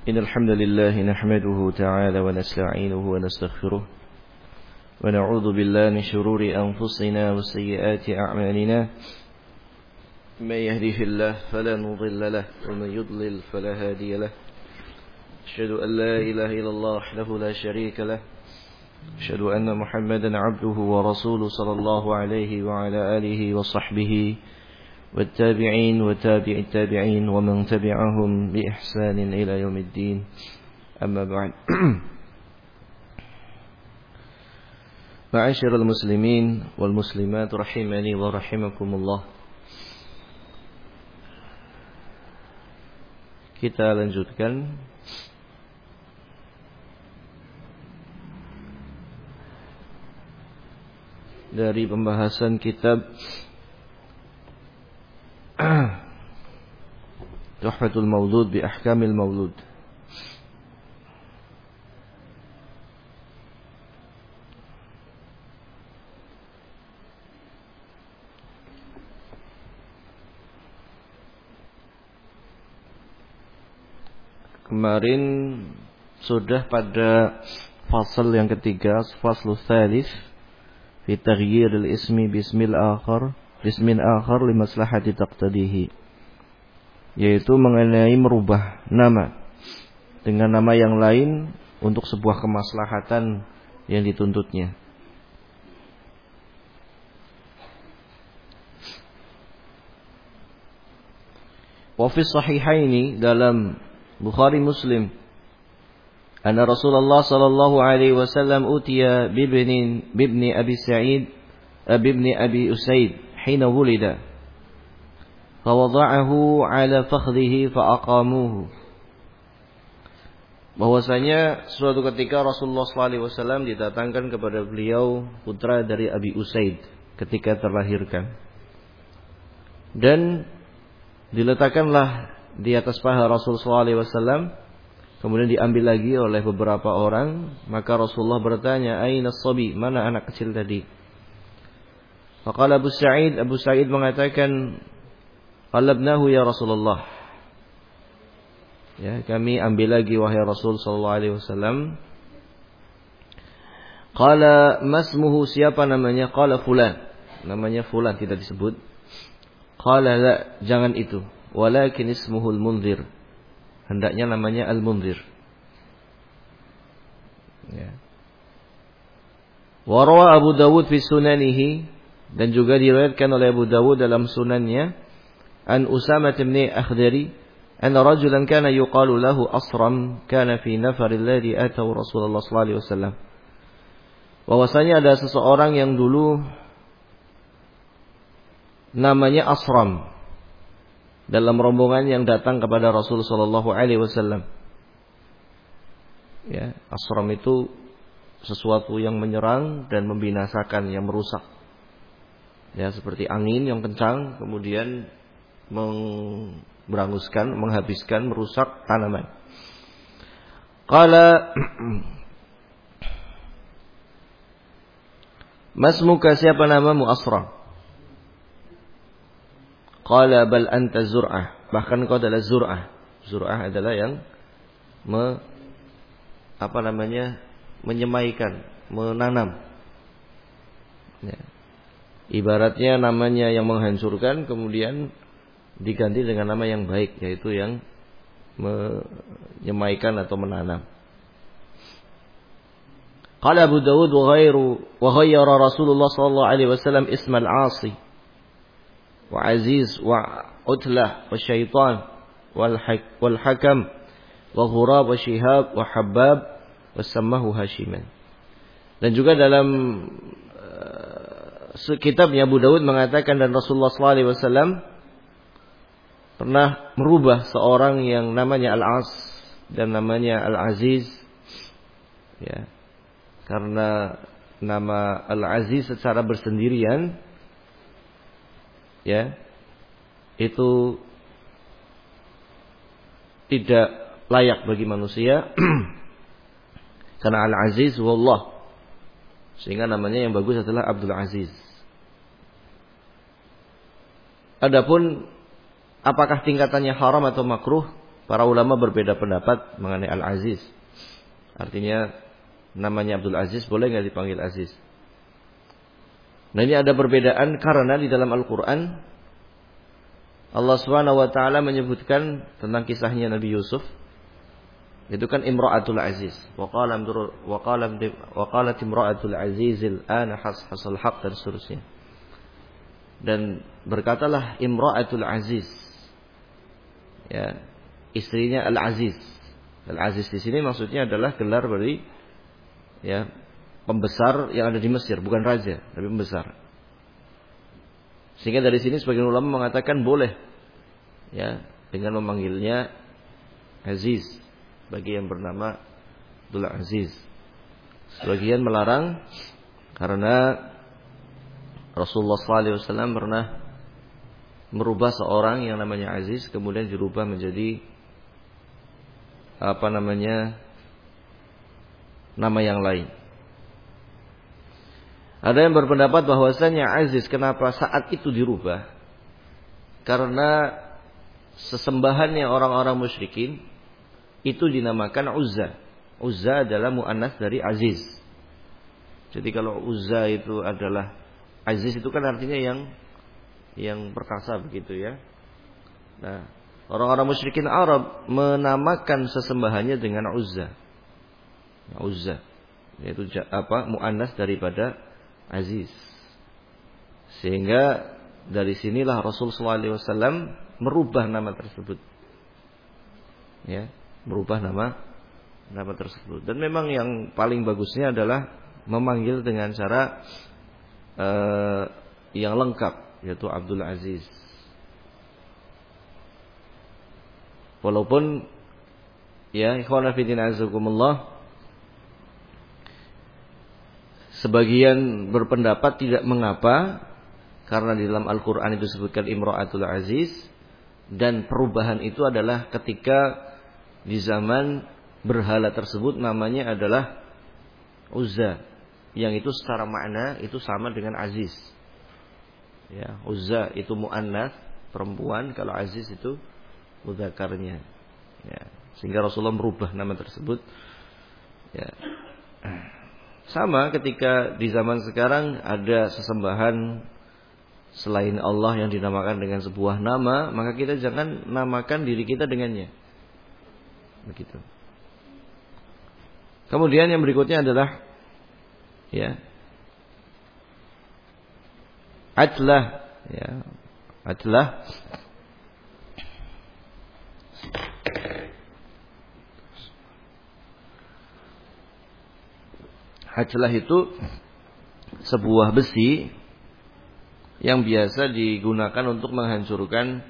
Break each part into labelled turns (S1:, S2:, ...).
S1: إن الحمد لله نحمده تعالى ونستعينه ونستغفره ونعوذ بالله من شرور أنفسنا وسيئات أعمالنا من يهده الله فلا مضل له ومن يضلل فلا هادي له أشهد أن لا إله إلا الله وحده لا شريك له أشهد أن محمدا عبده ورسوله صلى الله عليه وعلى آله وصحبه والتابعين وتابع التابعين ومن تبعهم بإحسان إلى يوم الدين أما بعد معاشر المسلمين والمسلمات رحمني ورحمكم الله. Kita lanjutkan dari pembahasan kitab Tuhfatul Maulud bi Ahkamil Maulud. Kemarin sudah pada fasal yang ketiga, faslu tsalits fi taghyir al-ismi bismil akhar li maslahati taqtadihi, yaitu mengenai merubah nama dengan nama yang lain untuk sebuah kemaslahatan yang dituntutnya. Wa fi sahihaini, dalam Bukhari Muslim, anna Rasulullah sallallahu alaihi wasallam utiya bibni Abi Sa'id bibni Abi Usaid hina wulida fawada'ahu ala fakhdihi faaqamuhu. Bahwasanya suatu ketika Rasulullah sallallahu alaihi wasallam didatangkan kepada beliau putra dari Abi Usaid ketika terlahirkan, dan diletakkanlah di atas paha Rasul sallallahu alaihi wasallam, kemudian diambil lagi oleh beberapa orang. Maka Rasulullah bertanya, "Aina as-sabi?" Mana anak kecil tadi? Faqala Abu Sa'id mengatakan, "Qalabnahu ya Rasulullah." Ya, kami ambil lagi wahai Rasul sallallahu alaihi wasallam. Qala masmuhu, siapa namanya? Qala fulan, namanya fulan, tidak disebut. Qala la, jangan itu. Walakin ismuhu al-Mundhir, hendaknya namanya Al-Mundhir. Ya. Wa rawa Abu Dawud fi sunanihi, dan juga diriwayatkan oleh Abu Dawud dalam sunannya, an Usamah bin Akhdari anna rajulan kana yuqalu lahu Asram kana fi nafar alladhi atau Rasulullah sallallahu alaihi wasallam. Bahwasanya ada seseorang yang dulu namanya Asram dalam rombongan yang datang kepada Rasul sallallahu alaihi wasallam. Ya, Asram itu sesuatu yang menyerang dan membinasakan, yang merusak. Ya, seperti angin yang kencang kemudian beranguskan, menghabiskan, merusak tanaman. Qala masmuka, siapa namamu? Asram. Qala bal anta Zur'ah, bahkan kau adalah Zur'ah. Zur'ah adalah yang menyemaikan, menanam. Ya. Ibaratnya namanya yang menghancurkan kemudian diganti dengan nama yang baik, yaitu yang menyemaikan atau menanam. Qala Abu Dawud wa ghayyara Rasulullah sallallahu alaihi wasallam ismal 'Asi wa Aziz wa Utlah wa Syaitan wal Hakam wa Ghurab wa Shihab wa Habbab wa sammahu Hashiman. Dan juga dalam kitabnya Abu Dawud mengatakan, dan Rasulullah sallallahu alaihi wasallam pernah merubah seorang yang namanya Al-As dan namanya Al-Aziz, ya, karena nama Al-Aziz secara bersendirian, ya, itu tidak layak bagi manusia karena Al-Aziz wallah, sehingga namanya yang bagus adalah Abdul Aziz. Adapun apakah tingkatannya haram atau makruh, para ulama berbeda pendapat mengenai Al-Aziz. Artinya namanya Abdul Aziz boleh nggak dipanggil Aziz? Nah, ini ada perbedaan karena di dalam Al-Quran Allah Subhanahu wa taala menyebutkan tentang kisahnya Nabi Yusuf. Itu kan Imra'atul Aziz. Wa qalat Imra'atul Azizil ana hasal haq dan seterusnya. Dan berkatalah Imra'atul Aziz. Ya, istrinya Al-Aziz. Al-Aziz di sini maksudnya adalah gelar dari ya, pembesar yang ada di Mesir, bukan raja, tapi pembesar. Sehingga dari sini sebagian ulama mengatakan boleh ya dengan memanggilnya Aziz bagi yang bernama Abdul Aziz. Sebagian melarang karena Rasulullah SAW pernah merubah seorang yang namanya Aziz kemudian dirubah menjadi nama yang lain. Ada yang berpendapat bahwasanya Aziz kenapa saat itu dirubah? Karena sesembahannya orang-orang musyrikin itu dinamakan Uzza. Uzza adalah mu'annas dari Aziz. Jadi kalau Uzza itu adalah Aziz itu kan artinya yang perkasa begitu ya. Nah, orang-orang musyrikin Arab menamakan sesembahannya dengan Uzza. Uzza yaitu mu'annas daripada Aziz. Sehingga dari sinilah Rasulullah SAW merubah nama tersebut. Ya, merubah nama tersebut. Dan memang yang paling bagusnya adalah memanggil dengan cara yang lengkap, yaitu Abdul Aziz. Walaupun ya ikhwana fillah azakumullah, sebagian berpendapat tidak mengapa karena di dalam Al-Quran itu disebutkan Imra'atul Aziz, dan perubahan itu adalah ketika di zaman berhala tersebut namanya adalah Uzza, yang itu secara makna itu sama dengan Aziz. Ya, Uzza itu mu'annas perempuan, kalau Aziz itu mudzakarnya. Ya, sehingga Rasulullah merubah nama tersebut. Ya. Sama ketika di zaman sekarang ada sesembahan selain Allah yang dinamakan dengan sebuah nama, maka kita jangan namakan diri kita dengannya. Begitu. Kemudian yang berikutnya adalah ya Atlah, ya Atlah. Atlah itu sebuah besi yang biasa digunakan untuk menghancurkan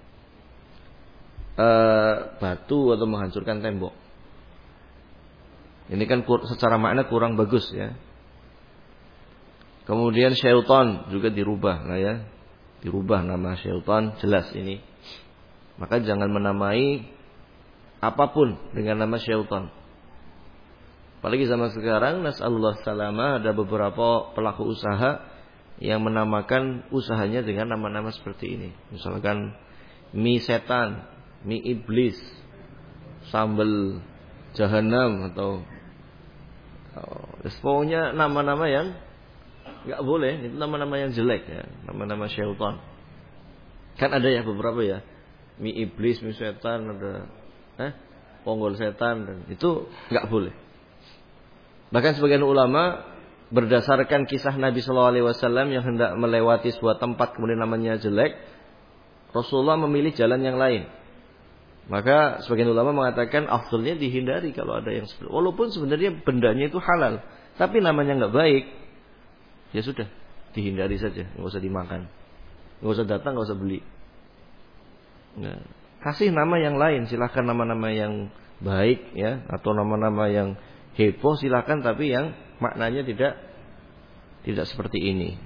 S1: batu atau menghancurkan tembok. Ini kan secara makna kurang bagus ya. Kemudian syaitan juga dirubah lah ya. Dirubah nama syaitan, jelas ini. Maka jangan menamai apapun dengan nama syaitan. Apalagi zaman sekarang, nas'alullah salama, ada beberapa pelaku usaha yang menamakan usahanya dengan nama-nama seperti ini. Misalkan mie setan, mie iblis, sambal jahanam, atau pokoknya nama-nama yang nggak boleh, itu nama-nama yang jelek ya, nama-nama syaitan. Kan ada ya beberapa ya, mie iblis, mie setan, ada ponggol setan, dan itu nggak boleh. Bahkan sebagian ulama berdasarkan kisah Nabi SAW yang hendak melewati sebuah tempat kemudian namanya jelek, Rasulullah memilih jalan yang lain. Maka sebagian ulama mengatakan afdalnya dihindari kalau ada yang seperti, walaupun sebenarnya bendanya itu halal, tapi namanya nggak baik, ya sudah dihindari saja, nggak usah dimakan, nggak usah datang, nggak usah beli. Nah, kasih nama yang lain, silakan nama-nama yang baik ya, atau nama-nama yang heboh silakan, tapi yang maknanya tidak seperti ini.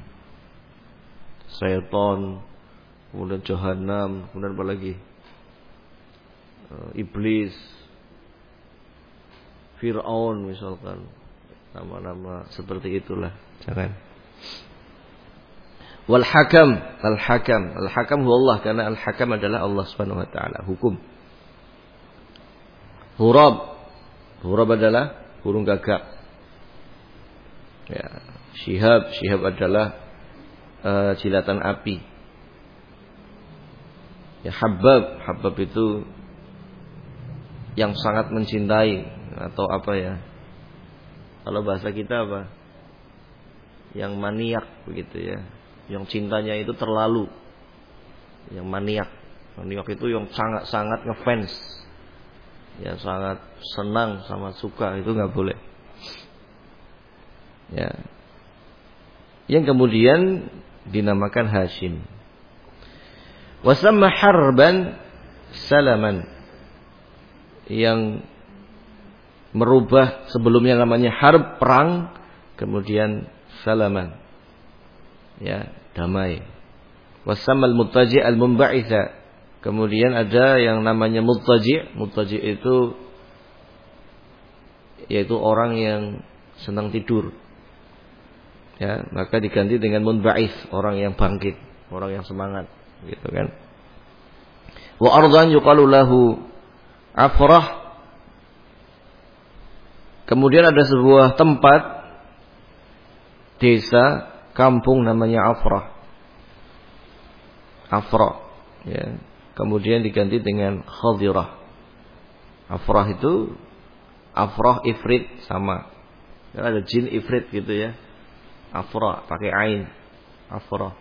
S1: Syaitan, kemudian jahanam, kemudian apa lagi? Iblis, Fir'aun misalkan. Nama-nama seperti itulah, jangan. Wal hakam, al-hakam huwa Allah, karena al-hakam adalah Allah Subhanahu wa taala, hukum. Hurab. Hurab adalah burung gagak. Ya, syihab adalah jilatan api. Ya, habab itu yang sangat mencintai atau apa ya? Kalau bahasa kita apa? Yang maniak begitu ya. Yang cintanya itu terlalu. Yang maniak. Maniak itu yang sangat ngefans. Yang sangat senang sama suka, itu enggak boleh. Ya. Yang kemudian dinamakan Hashim. Wasamma harban salaman, yang merubah sebelumnya namanya harb, perang, kemudian salaman, ya, damai. Wasamma al-muttaji' al-munba'itha, kemudian ada yang namanya muttaji'. Muttaji' itu yaitu orang yang senang tidur, ya, maka diganti dengan munba'its, orang yang bangkit, orang yang semangat, gitu kan. Wa ardan yuqalu lahu Afrah. Kemudian ada sebuah tempat, desa, kampung namanya Afrah. Afrah, ya. Kemudian diganti dengan Khadirah. Afrah itu Afrah ifrit sama. Kan ada jin ifrit gitu ya. Afrah pakai ain. Afrah.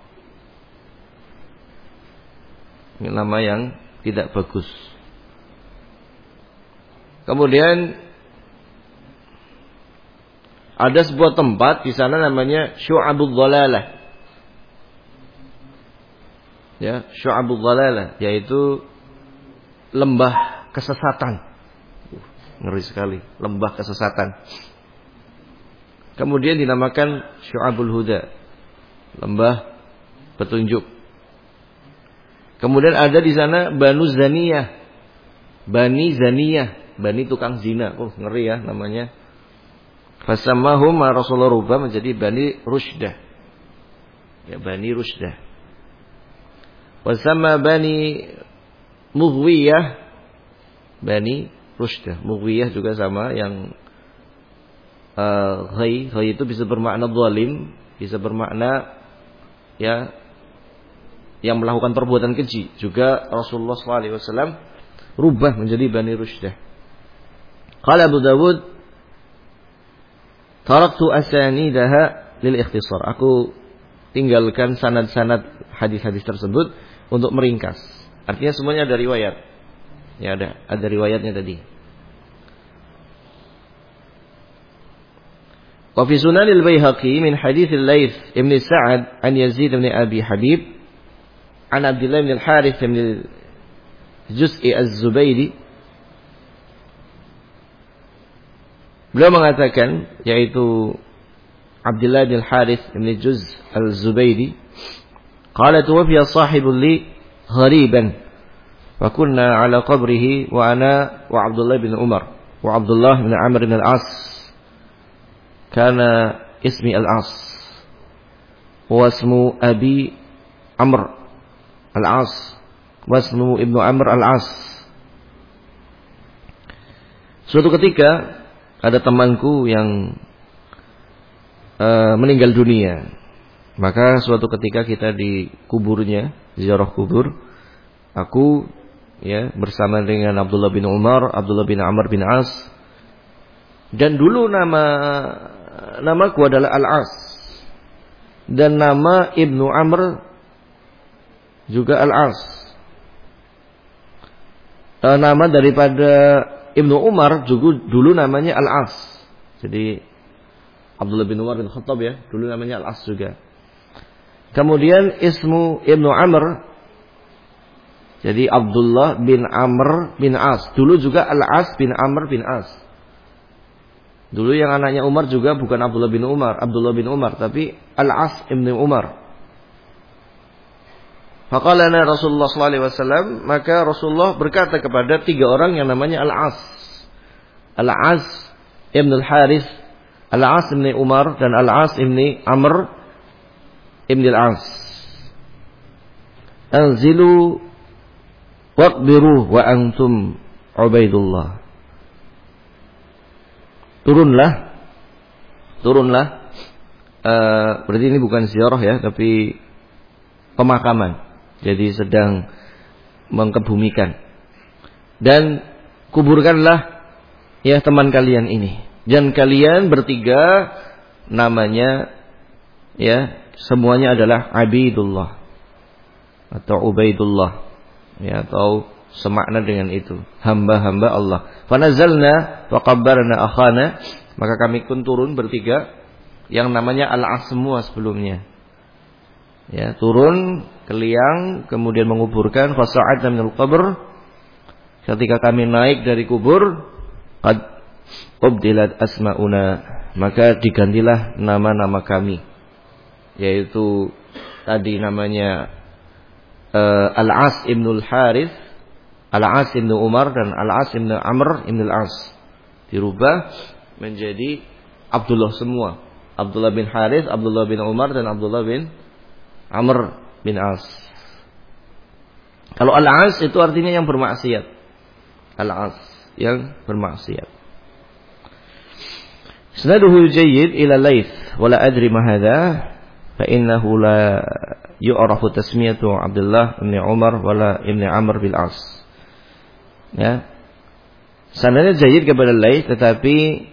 S1: Ini nama yang tidak bagus. Kemudian ada sebuah tempat di sana namanya Syu'abul Dhalalah. Ya, Syu'abul Dhalalah, yaitu lembah kesesatan. Ngeri sekali, lembah kesesatan. Kemudian dinamakan Syu'abul Huda, lembah petunjuk. Kemudian ada di sana Banu Zaniyah, Bani Zaniyah, Bani tukang zina. Oh, ngeri ya namanya. Fasammahum Rasulullah rubah menjadi Bani Rushdah. Ya, Bani Rushdah. Wasamma Bani Mughwiyah, Bani Rushdah. Mughwiyah juga sama, yang ghai itu bisa bermakna zalim, bisa bermakna ya yang melakukan perbuatan keji. Juga Rasulullah SAW rubah menjadi Bani Rushdah. Qala Abu Dawud, taraktu asanidaha lil ikhtisar. Aku tinggalkan sanad-sanad hadis-hadis tersebut untuk meringkas. Artinya semuanya ada riwayat. Ya, ada riwayatnya tadi. Wa fi Sunan al-Baihaqi min hadits al-Laits ibn Sa'ad an Yazid ibn Abi Habib an Abdullah bin al-Harith bin Juz'i az-Zubaydi. Beliau mengatakan, yaitu Abdullah bin al-Harith bin Juz' al-Zubaydi, qala tuwfiya sahibun li ghariban wa kunna ala qabrihi wa ana wa Abdullah bin Umar wa Abdullah bin Amr bin al-As, kana ismi al-As wa ismu Abi Amr al-As wa ismu Ibnu Amr al-As. Suatu ketika ada temanku yang meninggal dunia. Maka suatu ketika kita di kuburnya, ziarah kubur, aku ya bersama dengan Abdullah bin Umar, Abdullah bin Amr bin As, dan dulu namaku adalah Al-As, dan nama Ibnu Amr juga Al-As. Nama daripada Ibnu Umar juga dulu namanya Al-As. Jadi Abdullah bin Umar bin Khattab ya, dulu namanya Al-As juga. Kemudian ismu Ibnu Amr, jadi Abdullah bin Amr bin As. Dulu juga Al-As bin Amr bin As. Dulu yang anaknya Umar juga bukan Abdullah bin Umar, tapi Al-As ibn Umar. Faqala lana Rasulullah sallallahu alaihi wasallam, maka Rasulullah berkata kepada tiga orang yang namanya Al-As. Al-As ibn al-Harith, Al-As ibn Umar, dan Al-As ibn Amr ibn al-As. Anzilu waqbiru wa antum Ubaidullah. turunlah berarti ini bukan ziarah ya, tapi pemakaman. Jadi sedang mengkebumikan. Dan kuburkanlah ya teman kalian ini. Dan kalian bertiga namanya ya semuanya adalah Abidullah atau Ubaidullah ya, atau semakna dengan itu, hamba-hamba Allah. Fanazalna wa qabbarna akhana, maka kami pun turun bertiga yang namanya Al-As semua sebelumnya. Ya, turun ke liang kemudian menguburkan fasa'adna minal qabr. Ketika kami naik dari kubur, qad ubdilat asmauna, maka digantilah nama-nama kami. Yaitu tadi namanya Al-As ibnul Harith, Al-As ibnu Umar dan Al-As ibnu Amr ibnul As. Dirubah menjadi Abdullah semua. Abdullah bin Harith, Abdullah bin Umar dan Abdullah bin Amr bin As. Kalau Al-As itu artinya yang bermaksiat. Al-As yang bermaksiat. Sanaduhu jayyid ila Laits wala adri ma hadha fa innahu la yu'rafu tasmiyatu Abdullah bin Umar wala ibn Amr bil As. Ya. Sanadnya jayyid kepada Laits, tetapi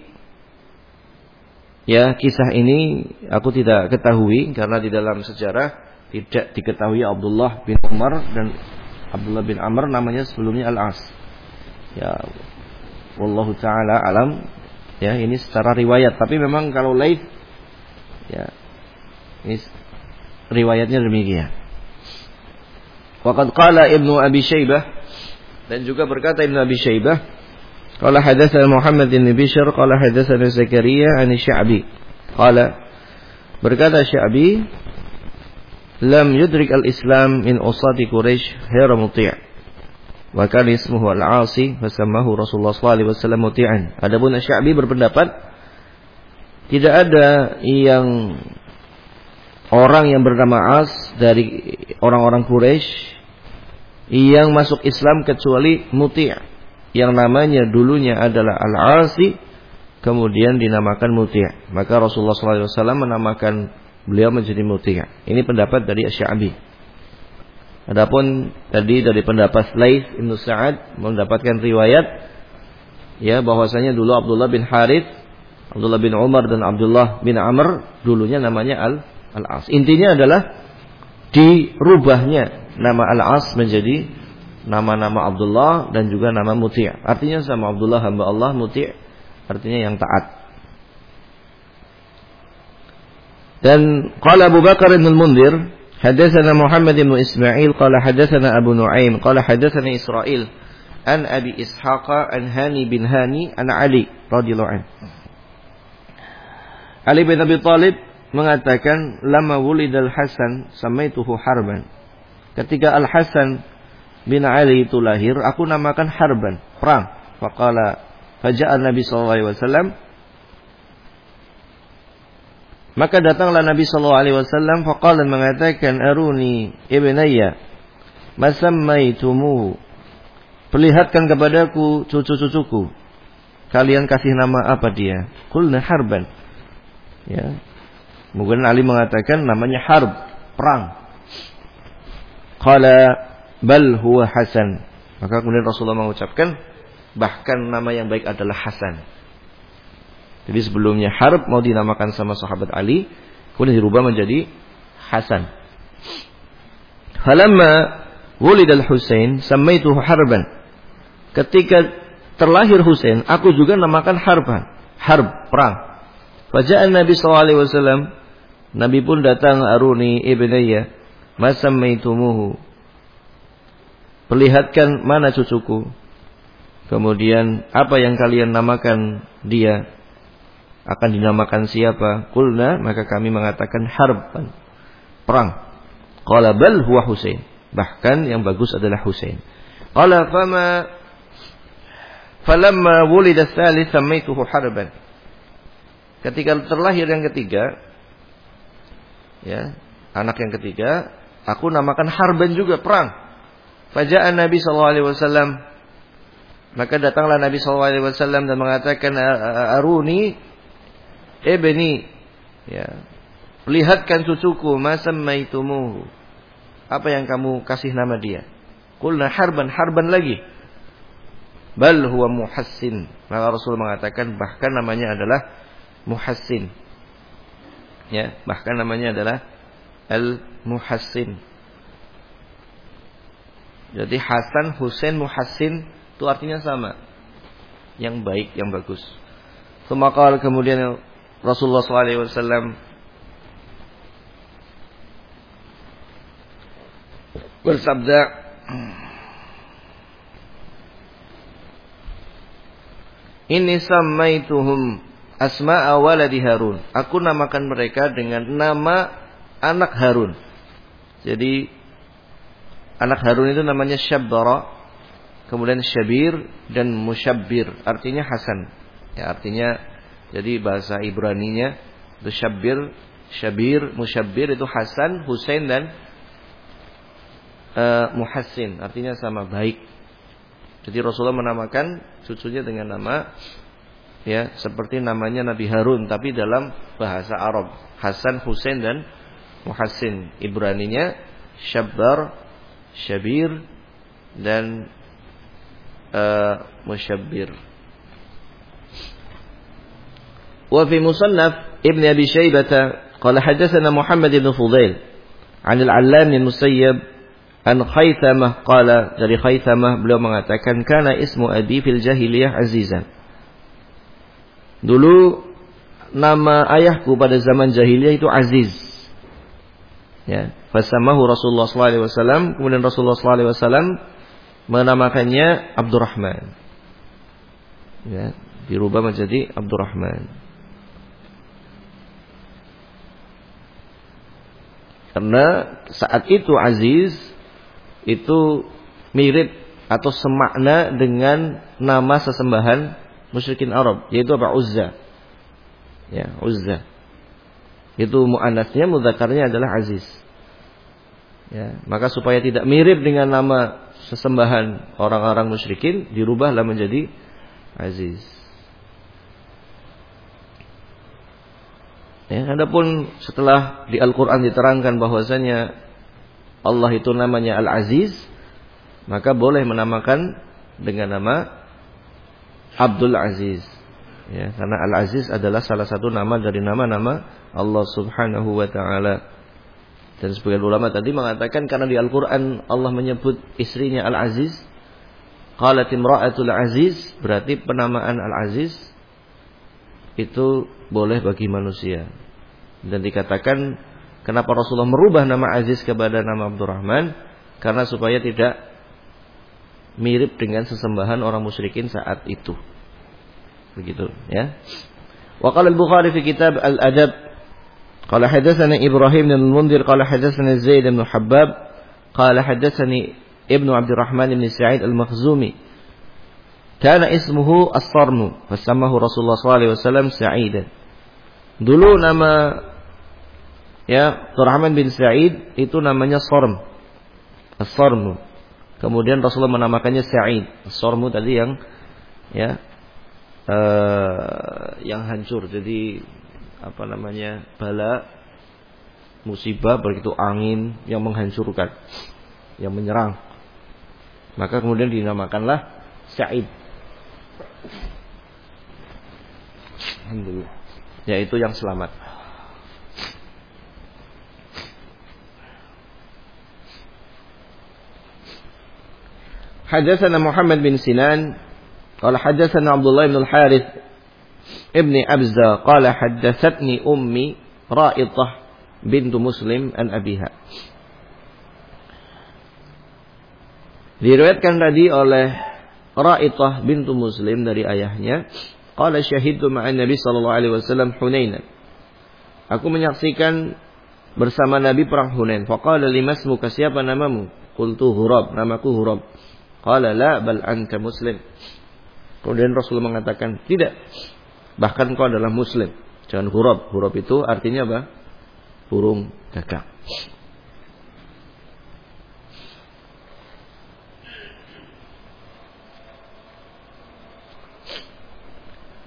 S1: ya kisah ini aku tidak ketahui karena di dalam sejarah tidak diketahui Abdullah bin Umar dan Abdullah bin Amr namanya sebelumnya Al-As. Ya, wallahu taala alam. Ya, ini secara riwayat, tapi memang kalau Laits ya ini riwayatnya demikian. Waqad qala Ibnu Abi Syaibah, dan juga berkata Ibnu Abi Syaibah, qala hadatsana Muhammad bin Bishr qala hadatsana Zakaria an Sya'bi. Qala, berkata Sya'bi, lam yudrik al-Islam min usati Quraisy ghairu muti'. Wa kana ismuhu Al-Asi fasamahu Rasulullah sallallahu alaihi wasallam muti'an. Adapun Sya'bi berpendapat tidak ada yang orang yang bernama As dari orang-orang Quraisy yang masuk Islam kecuali muti', yang namanya dulunya adalah Al-Asi kemudian dinamakan muti'. Maka Rasulullah sallallahu alaihi wasallam menamakan beliau menjadi muti'. Ini pendapat dari Sya'bi. Adapun tadi dari pendapat Laits bin Sa'ad mendapatkan riwayat ya bahwasanya dulu Abdullah bin Harith, Abdullah bin Umar dan Abdullah bin Amr dulunya namanya Al-As. Intinya adalah dirubahnya nama Al-As menjadi nama-nama Abdullah dan juga nama Muti'. Artinya sama, Abdullah hamba Allah, Muti' artinya yang taat. Dan qala Abu Bakar bin Al-Mundhir, hadatsana Muhammad bin Ismail qala hadatsana Abu Nu'aim qala hadatsana Israil an Abi Ishaq an Hani bin Hani an Ali radhiyallahu anhu. Ali bin Abi Thalib mengatakan, lama wulidal Hasan samaituhu harban. Ketika Al-Hasan bin Ali itu lahir, aku namakan harban, perang. Faqala faja'a Nabi sallallahu alaihi wasallam, maka datanglah Nabi sallallahu alaihi wasallam faqala, mengatakan, aruni ibnayya masammaitumuhu, perlihatkan kepadaku cucu-cucuku, kalian kasih nama apa dia? Qulna harban. Ya. Kemudian Ali mengatakan namanya harb, perang. Qala bal huwa Hasan. Maka kemudian Rasulullah mengucapkan bahkan nama yang baik adalah Hasan. Jadi sebelumnya harb mau dinamakan sama sahabat Ali, kemudian dirubah menjadi Hasan. Falamma wulidal Husain samaituhu harban. Ketika terlahir Husain, aku juga namakan harban, harb, perang. Faja'an Nabi sallallahu alaihi wasallam, Nabi pun datang, aruni ibnayya masammaitumuhu, perlihatkan mana cucuku. Kemudian apa yang kalian namakan dia? Akan dinamakan siapa? Qulna, maka kami mengatakan harban, perang. Qala bal huwa Husain, bahkan yang bagus adalah Husain. Qala falamma wulida tsalits samaituhu harban. Ketika terlahir yang ketiga, ya, anak yang ketiga, aku namakan harban juga, perang. Faja'an Nabi sallallahu alaihi wasallam, Maka datanglah Nabi SAW dan mengatakan, aruni ibni, ya, lihatkan cucuku, ma sammaitumuhu, apa yang kamu kasih nama dia? Qulna harban, harban lagi. Bal huwa muhassin. Maka Rasul mengatakan bahkan namanya adalah muhassin. Ya, bahkan namanya adalah al-muhassin. Jadi Hasan, Husain, Muhassin itu artinya sama. Yang baik, yang bagus. Semakal kemudian Rasulullah SAW bersabda, Inni sammaituhum asma'a waladi Harun. Aku namakan mereka dengan nama anak Harun. Jadi anak Harun itu namanya Syabbara, kemudian Syabir dan Musyabbir, artinya Hasan. Ya, artinya jadi bahasa Ibraninya itu Syabbir, Syabir, Musyabbir itu Hasan, Husain dan Muhassin, artinya sama, baik. Jadi Rasulullah menamakan cucunya dengan nama, ya, seperti namanya Nabi Harun tapi dalam bahasa Arab, Hasan, Husain dan Muhassin. Ibraninya Syabbar, Syabir dan Musyabbir. Wa fi Musannaf Ibn Abi Syaibah qala hadatsana Muhammad ibn Fudail 'an al-'Allam bin Musayyab an Khaythamah qala, dari Khaythamah beliau mengatakan kana ismu abi fil jahiliyah Azizan. Dulu nama ayahku pada zaman jahiliyah itu Aziz. Ya, fasamahu Rasulullah sallallahu alaihi wasallam, kemudian Rasulullah sallallahu alaihi wasallam menamakannya Abdurrahman. Ya, dirubah menjadi Abdurrahman. Karena saat itu Aziz itu mirip atau semakna dengan nama sesembahan musyrikin Arab, yaitu apa? Uzza. Ya, Uzza. Itu muannasnya, mudzakarnya adalah Aziz. Ya, maka supaya tidak mirip dengan nama sesembahan orang-orang musyrikin, dirubahlah menjadi Aziz. Ya, adapun setelah di Al-Qur'an diterangkan bahwasanya Allah itu namanya Al-Aziz, maka boleh menamakan dengan nama Abdul Aziz. Ya, karena Al-Aziz adalah salah satu nama dari nama-nama Allah Subhanahu wa taala. Dan sebagian ulama tadi mengatakan karena di Al-Qur'an Allah menyebut istrinya Al-Aziz, qalat imra'atul Aziz, berarti penamaan Al-Aziz itu boleh bagi manusia. Dan dikatakan kenapa Rasulullah merubah nama Aziz kepada nama Abdurrahman? Karena supaya tidak mirip dengan sesembahan orang musyrikin saat itu. Begitu, ya. Wa qala al-Bukhari fi kitab al-Adab, qala hadatsana Ibrahim bin Mundhir qala hadatsana Zaid bin Habbab qala hadatsani Ibnu Abdurrahman bin Sa'id al-Makhzumi kana ismuhu As-Sarm, fasamahu Rasulullah sallallahu alaihi wasallam Sa'idan. Dulu nama, ya, Abdurrahman bin Sa'id itu namanya Sarm, As-Sarm. Kemudian Rasulullah menamakannya Sa'id. As-Sarm tadi yang, ya, yang hancur. Jadi apa namanya, bala, musibah, begitu angin yang menghancurkan, yang menyerang. Maka kemudian dinamakanlah Sa'id. Alhamdulillah. Yaitu yang selamat. Hadatsana Muhammad bin Sinan qala hadatsana Abdullah bin Al-Harith ibni Abza qala haddatsatni ummi Ra'ithah bintu Muslim an abiha. Diriwayatkan tadi oleh Ra'ithah bintu Muslim dari ayahnya, qala syahidtu ma'an Nabi sallallahu alaihi wasallam Hunainan. Aku menyaksikan bersama Nabi perang Hunain. Faqala limasmuka, siapa namamu? Qultu Hurab, namaku Hurab. Qala la bal anta muslim. Kemudian Rasulullah mengatakan, tidak, bahkan kau adalah muslim. Jangan Hurab. Hurab itu artinya apa? Burung gagak.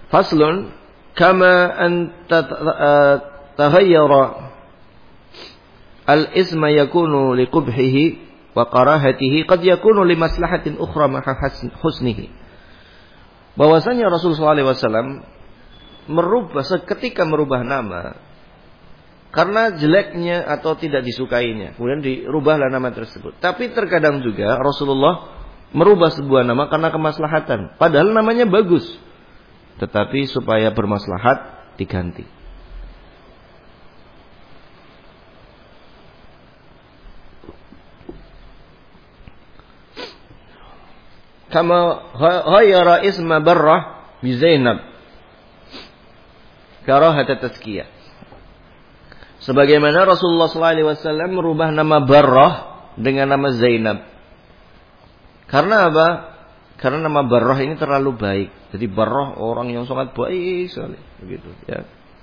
S1: Faslun kama an taghayyara al-isma yakunu liqubhihi wa karahatihi qad yakunu limaslahatin ukhra ma'a husnihi. Bahwasanya Rasulullah SAW seketika merubah nama karena jeleknya atau tidak disukainya, kemudian dirubahlah nama tersebut. Tapi terkadang juga Rasulullah merubah sebuah nama karena kemaslahatan, padahal namanya bagus, tetapi supaya bermaslahat diganti. Kama ghayyara isma Barrah bi Zainab karahat tazkiyah. Sebagaimana Rasulullah SAW merubah nama Barrah dengan nama Zainab. Karena apa? Karena nama Barrah ini terlalu baik. Jadi Barrah orang yang sangat baik sekali, begitu ya.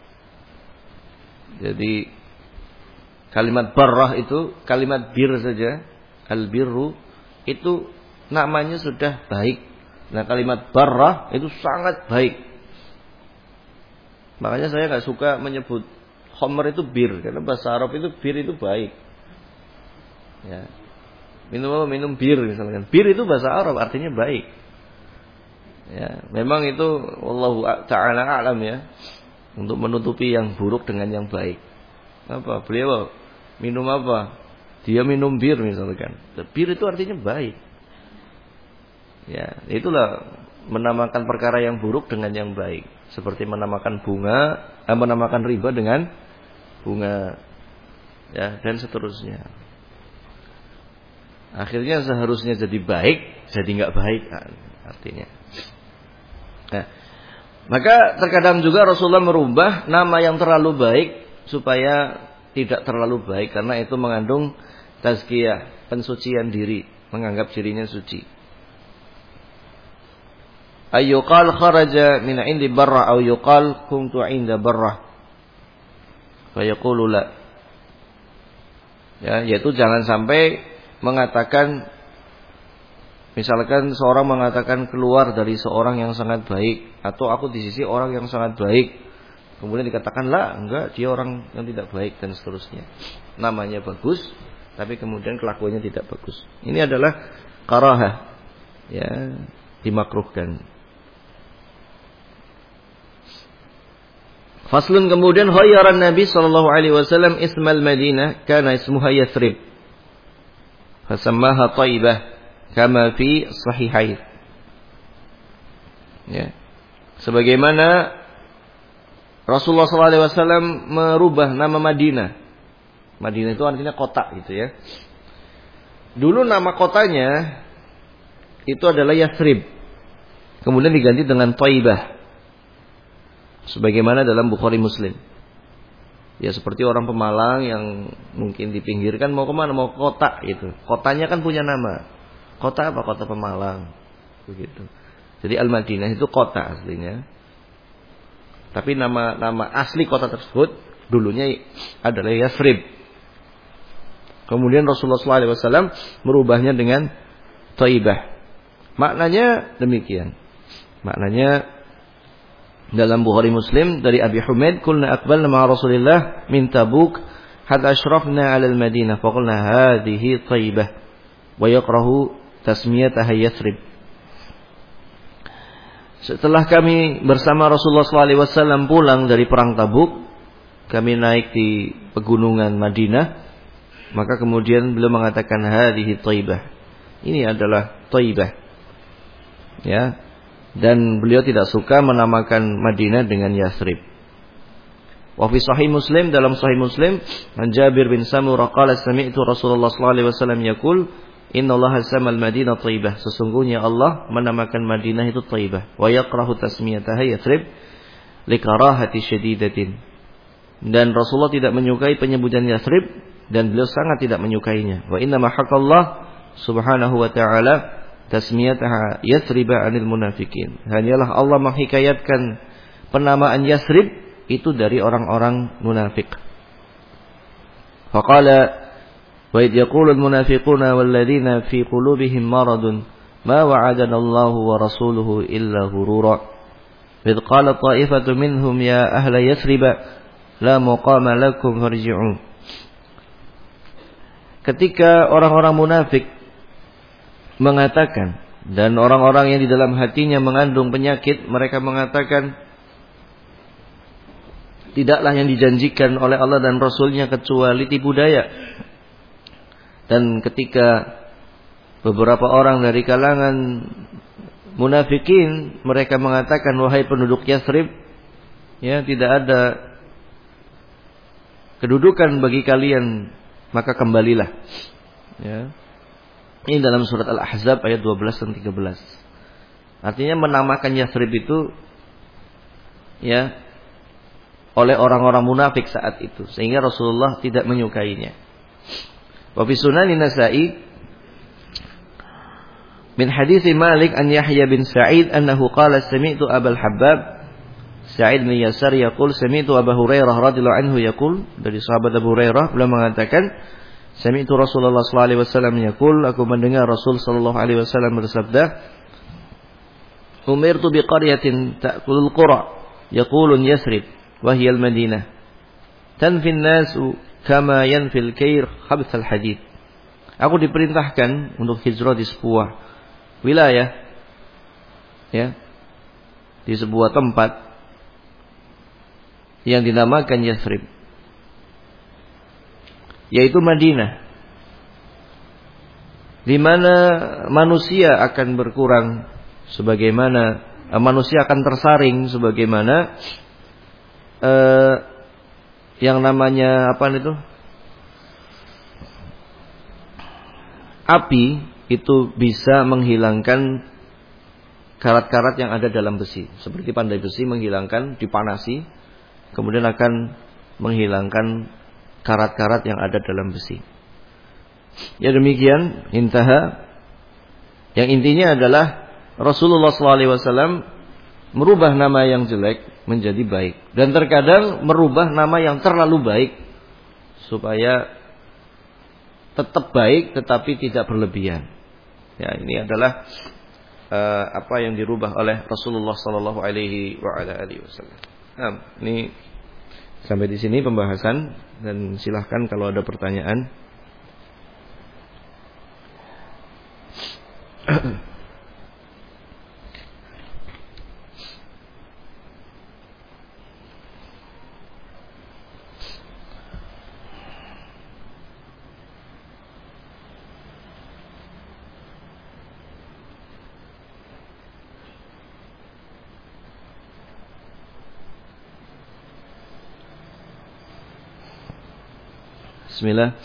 S1: Jadi kalimat Barrah itu kalimat bir saja, al-birru itu namanya sudah baik. Nah, kalimat Barrah itu sangat baik. Makanya saya enggak suka menyebut khamr itu bir, karena bahasa Arab itu bir itu baik. Ya. Minum bir misalkan. Bir itu bahasa Arab artinya baik. Ya, memang itu wallahu taala alam ya. Untuk menutupi yang buruk dengan yang baik. Apa? Beliau minum apa? Dia minum bir misalkan. Bir itu artinya baik. Ya, itulah menamakan perkara yang buruk dengan yang baik. Seperti menamakan menamakan riba dengan bunga. Ya, dan seterusnya. Akhirnya seharusnya jadi baik, jadi enggak baik artinya. Nah, maka terkadang juga Rasulullah merubah nama yang terlalu baik supaya tidak terlalu baik, karena itu mengandung tazkiyah, pensucian diri, menganggap dirinya suci. Ayyuqal kharaja min 'indi Barrah aw yuqal kuntu 'inda Barrah. Fa yaqulu la. Ya, yaitu jangan sampai mengatakan, misalkan seorang mengatakan keluar dari seorang yang sangat baik, atau aku di sisi orang yang sangat baik, kemudian dikatakan lah enggak, dia orang yang tidak baik dan seterusnya. Namanya bagus, tapi kemudian kelakuannya tidak bagus. Ini adalah karahah, ya, dimakruhkan. Faslun kemudian khayyaran Nabi sallallahu alaihi wasallam ismal Madinah kana ismuha Yathrib. Fasammaha Thaibah kama fi sahihain. Ya. Sebagaimana Rasulullah SAW merubah nama Madinah. Madinah itu artinya kota gitu ya. Dulu nama kotanya itu adalah Yathrib. Kemudian diganti dengan Thaibah. Sebagaimana dalam Bukhari Muslim. Ya, seperti orang Pemalang yang mungkin dipinggirkan mau kemana, mau ke kota gitu. Kotanya kan punya nama. Kota apa? Kota Pemalang. Begitu. Jadi Al-Madinah itu kota aslinya. Tapi nama asli kota tersebut dulunya adalah Yathrib. Kemudian Rasulullah SAW merubahnya dengan Thaibah. Maknanya demikian. Maknanya dalam Bukhari Muslim dari Abi Humaid, "Kulna aqbalna ma'a Rasulillah min Tabuk hatta ashrafna 'ala al-Madinah fa qulna hadhihi Thaibah wa yakrahu tasmiyataha Yathrib." Setelah kami bersama Rasulullah SAW pulang dari perang Tabuk, kami naik di pegunungan Madinah, maka kemudian beliau mengatakan hadhihi Thaibah. Ini adalah Thaibah. Ya. Dan beliau tidak suka menamakan Madinah dengan Yathrib. Wa fi sahih Muslim, dalam sahih Muslim, an Jabir bin Samurah qala sami'tu Rasulullah sallallahu alaihi wasallam yaqul, "Innallaha sama al-Madinah Thaibah." Sesungguhnya Allah menamakan Madinah itu Thaibah. Wa yakrahu tasmiyataha Yathrib likarahati syadidatin. Dan Rasulullah tidak menyukai penyebutan Yathrib, dan beliau sangat tidak menyukainya. Wa inna ma haqqallah subhanahu wa ta'ala tasmiyataha Yathriba 'anil munafikin. Hanyalah Allah menghikayatkan penamaan Yathrib itu dari orang-orang munafik. Faqala wa id yaqulu al-munafiquna wal ladzina fi qulubihim maradun ma wa'adana Allahu wa rasuluhu illa ghurura. "Idz qala ta'ifatu minhum ya ahla Yathrib la muqama lakum farji'u." Ketika orang-orang munafik mengatakan, dan orang-orang yang di dalam hatinya mengandung penyakit, mereka mengatakan, tidaklah yang dijanjikan oleh Allah dan Rasulnya kecuali tipu daya. Dan ketika beberapa orang dari kalangan munafikin, mereka mengatakan, wahai penduduk Yathrib, ya, tidak ada kedudukan bagi kalian, maka kembalilah. Ya. Ini dalam surat Al-Ahzab ayat 12 dan 13. Artinya menamakan Yathrib itu, ya, oleh orang-orang munafik saat itu, sehingga Rasulullah tidak menyukainya. Wa fi Sunan Nasa'i min hadits Malik an Yahya bin Sa'id annahu qala sami'tu Abul Habbab Sa'id bin Yasar yaqul sami'tu Abu Hurairah radhiyallahu anhu yaqul, dari sahabat Abu Hurairah beliau mengatakan, sami'tu Rasulullah sallallahu alaihi wasallam yaqul, aku mendengar Rasul sallallahu alaihi wasallam bersabda, umirtu biqaryatin ta'kulul qura yaqulun Yathrib wa hiya al-Madinah tanfi an-nasu kama yanfil kair khabth al-hadid. Aku diperintahkan untuk hijrah di sebuah wilayah, ya, di sebuah tempat yang dinamakan Yathrib, yaitu Madinah, di mana manusia akan berkurang sebagaimana manusia akan tersaring sebagaimana yang namanya apa itu? Api itu bisa menghilangkan karat-karat yang ada dalam besi, seperti pandai besi menghilangkan, dipanasi, kemudian akan menghilangkan karat-karat yang ada dalam besi. Ya demikian, intaha. Yang intinya adalah Rasulullah SAW merubah nama yang jelek menjadi baik, dan terkadang merubah nama yang terlalu baik supaya tetap baik tetapi tidak berlebihan. Ya, ini adalah apa yang dirubah oleh Rasulullah SAW. Nah, ini sampai di sini pembahasan, dan silahkan kalau ada pertanyaan. Bismillah.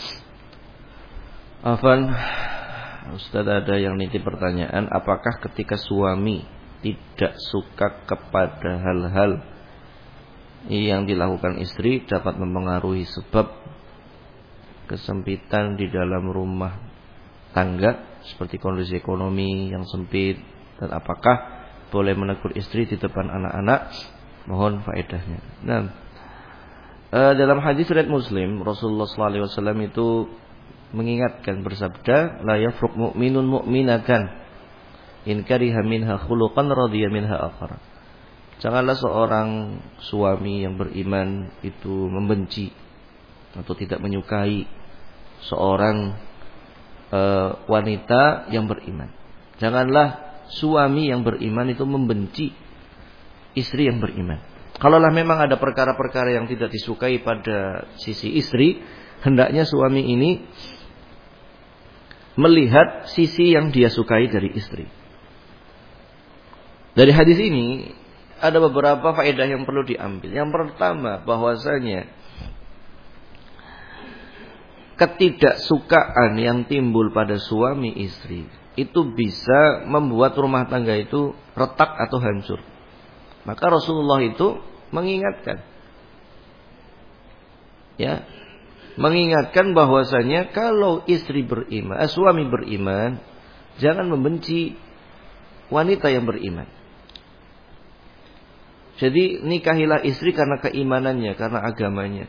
S1: Afan, Ustaz, ada yang nitip pertanyaan, apakah ketika suami tidak suka kepada hal-hal yang dilakukan istri dapat mempengaruhi sebab kesempitan di dalam rumah tangga, seperti kondisi ekonomi yang sempit, dan apakah boleh menegur istri di depan anak-anak? Mohon faedahnya. Nah, dalam hadis riwayat Muslim, Rasulullah SAW itu mengingatkan, bersabda, la yafruq mu'minun mu'minatan in kariha minha khuluqan radiya minha akhar. Janganlah seorang suami yang beriman itu membenci atau tidak menyukai seorang wanita yang beriman. Janganlah suami yang beriman itu membenci istri yang beriman. Kalaulah memang ada perkara-perkara yang tidak disukai pada sisi istri, hendaknya suami ini melihat sisi yang dia sukai dari istri. Dari hadis ini ada beberapa faedah yang perlu diambil. Yang pertama, bahwasanya ketidaksukaan yang timbul pada suami istri itu bisa membuat rumah tangga itu retak atau hancur. Maka Rasulullah itu mengingatkan, ya, mengingatkan bahwasanya kalau istri beriman, suami beriman, jangan membenci wanita yang beriman. Jadi nikahilah istri karena keimanannya, karena agamanya.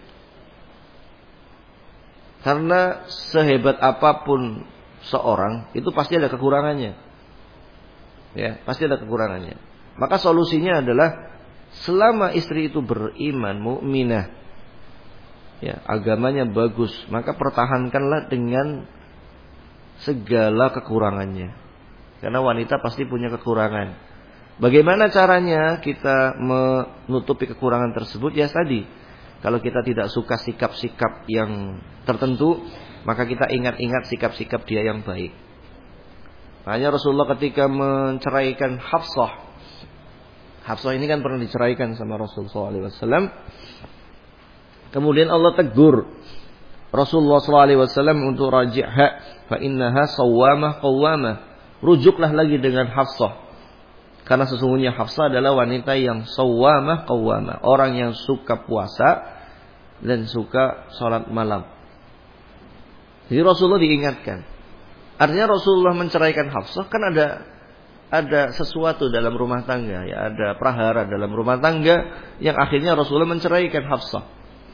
S1: Karena sehebat apapun seorang itu pasti ada kekurangannya, ya, pasti ada kekurangannya. Maka solusinya adalah selama istri itu beriman, mukminah, ya, agamanya bagus, maka pertahankanlah dengan segala kekurangannya. Karena wanita pasti punya kekurangan. Bagaimana caranya kita menutupi kekurangan tersebut? Ya tadi, kalau kita tidak suka sikap-sikap yang tertentu, maka kita ingat-ingat sikap-sikap dia yang baik. Makanya Rasulullah ketika menceraikan Hafsah ini kan pernah diceraikan sama Rasulullah SAW. Kemudian Allah tegur Rasulullah SAW untuk raji'ha fa innaha sawwamah qawwamah. Rujuklah lagi dengan Hafsah. Karena sesungguhnya Hafsah adalah wanita yang sawwamah qawwamah, orang yang suka puasa dan suka sholat malam. Jadi Rasulullah diingatkan. Artinya Rasulullah menceraikan Hafsah kan ada sesuatu dalam rumah tangga, ya, ada prahara dalam rumah tangga yang akhirnya Rasulullah menceraikan Hafsah.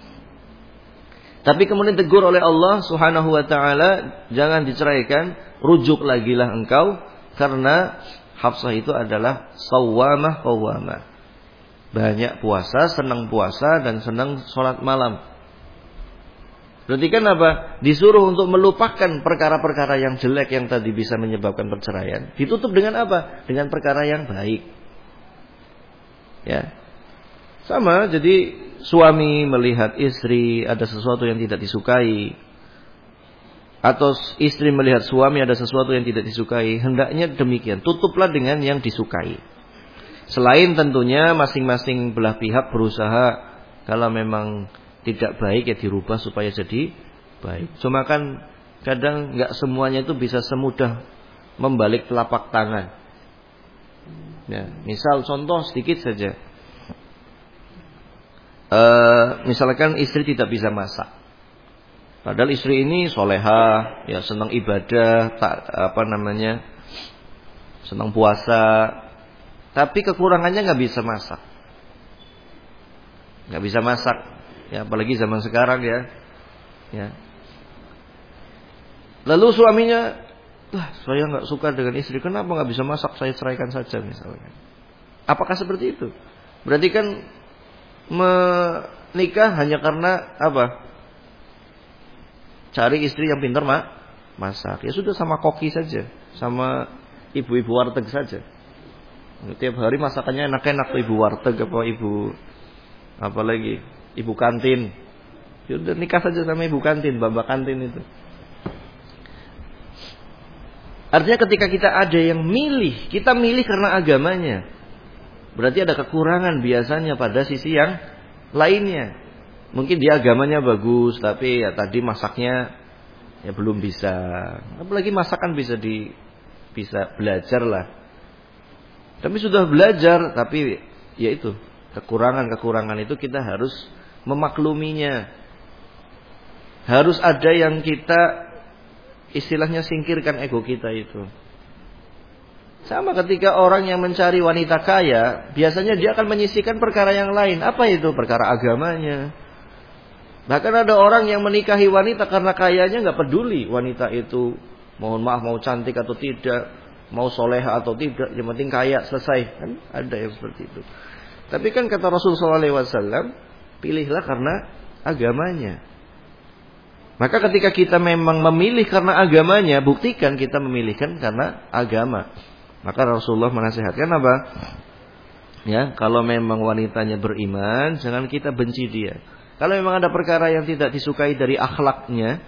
S1: Tapi kemudian tegur oleh Allah Subhanahu wa taala, jangan diceraikan, rujuk lagilah engkau, karena Hafsah itu adalah sawwamah qawwamah. Banyak puasa, senang puasa dan senang sholat malam. Berarti kan apa? Disuruh untuk melupakan perkara-perkara yang jelek yang tadi bisa menyebabkan perceraian. Ditutup dengan apa? Dengan perkara yang baik. Ya. Sama, jadi suami melihat istri ada sesuatu yang tidak disukai, atau istri melihat suami ada sesuatu yang tidak disukai, hendaknya demikian. Tutuplah dengan yang disukai. Selain tentunya masing-masing belah pihak berusaha kalau memang tidak baik ya dirubah supaya jadi baik. Cuma kan kadang nggak semuanya itu bisa semudah membalik telapak tangan. Ya, misal contoh sedikit saja. Misalkan istri tidak bisa masak. Padahal istri ini solehah, ya senang ibadah, senang puasa, tapi kekurangannya nggak bisa masak, ya apalagi zaman sekarang ya. Lalu suaminya, saya nggak suka dengan istri, kenapa nggak bisa masak, saya ceraikan saja misalnya. Apakah seperti itu? Berarti kan menikah hanya karena apa? Cari istri yang pintar masak. Ya sudah, sama koki saja, sama ibu-ibu warteg saja. Tiap hari masakannya enak-enak tuh ibu warteg ibu kantin. Ya udah, nikah saja sama ibu kantin, babak kantin itu. Artinya ketika kita ada yang milih, kita milih karena agamanya. Berarti ada kekurangan biasanya pada sisi yang lainnya. Mungkin dia agamanya bagus, tapi ya tadi masaknya ya belum bisa. Apalagi masakan bisa belajar lah. Tapi sudah belajar, tapi ya itu kekurangan itu kita harus memakluminya. Harus ada yang kita istilahnya singkirkan ego kita itu. Sama ketika orang yang mencari wanita kaya, biasanya dia akan menyisihkan perkara yang lain. Apa itu? Perkara agamanya. Bahkan ada orang yang menikahi wanita karena kayanya nggak peduli wanita itu, mohon maaf, mau cantik atau tidak, mau soleha atau tidak, yang penting kaya, selesai. Kan ada yang seperti itu. Tapi kan kata Rasulullah SAW, pilihlah karena agamanya. Maka ketika kita memang memilih karena agamanya, buktikan kita memilihkan karena agama. Maka Rasulullah menasihatkan apa? Ya, kalau memang wanitanya beriman, jangan kita benci dia. Kalau memang ada perkara yang tidak disukai dari akhlaknya,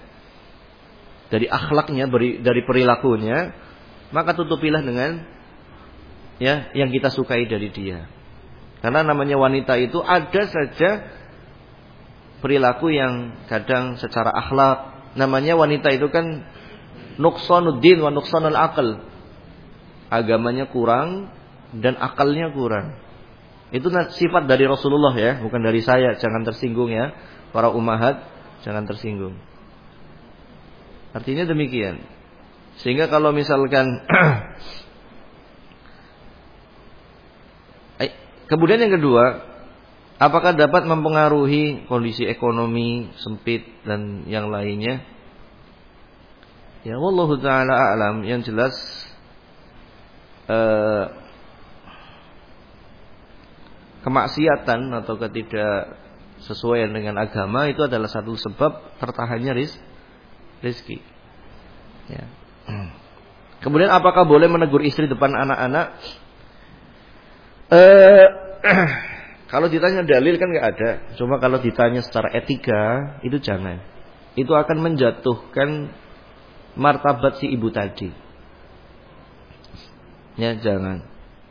S1: dari perilakunya, maka tutupilah dengan ya yang kita sukai dari dia. Karena namanya wanita itu ada saja perilaku yang kadang secara akhlak, namanya wanita itu kan nuqsanuddin wa nuqsanul aql. Agamanya kurang dan akalnya kurang. Itu sifat dari Rasulullah ya, bukan dari saya. Jangan tersinggung ya, para ummahat, jangan tersinggung. Artinya demikian. Sehingga kalau misalkan kemudian yang kedua, apakah dapat mempengaruhi kondisi ekonomi sempit dan yang lainnya? Ya, wallahu taala a'lam. Yang jelas kemaksiatan atau ketidaksesuaian dengan agama itu adalah satu sebab tertahannya rizki. Ya. Kemudian apakah boleh menegur istri depan anak-anak? Kalau ditanya dalil kan nggak ada. Cuma kalau ditanya secara etika itu jangan. Itu akan menjatuhkan martabat si ibu tadi. Ya jangan.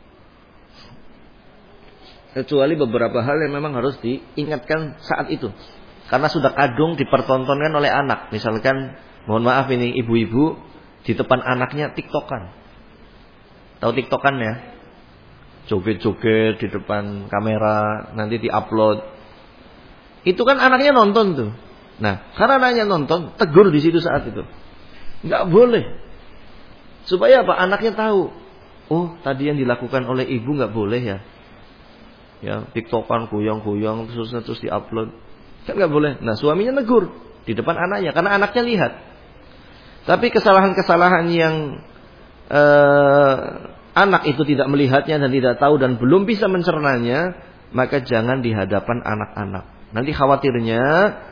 S1: Kecuali beberapa hal yang memang harus diingatkan saat itu. Karena sudah kadung dipertontonkan oleh anak. Misalkan, mohon maaf ini ibu-ibu di depan anaknya tiktokan. Tahu tiktokan ya? Joget-joget di depan kamera, nanti diupload. Itu kan anaknya nonton tuh. Nah, karena anaknya nonton, tegur di situ saat itu. Nggak boleh. Supaya apa? Anaknya tahu. Oh, tadi yang dilakukan oleh ibu nggak boleh ya. Ya, tiktokan, goyang-goyang, terus diupload. Kan nggak boleh. Nah, suaminya negur di depan anaknya, karena anaknya lihat. Tapi kesalahan-kesalahan yang anak itu tidak melihatnya dan tidak tahu dan belum bisa mencernanya, maka jangan di hadapan anak-anak. Nanti khawatirnya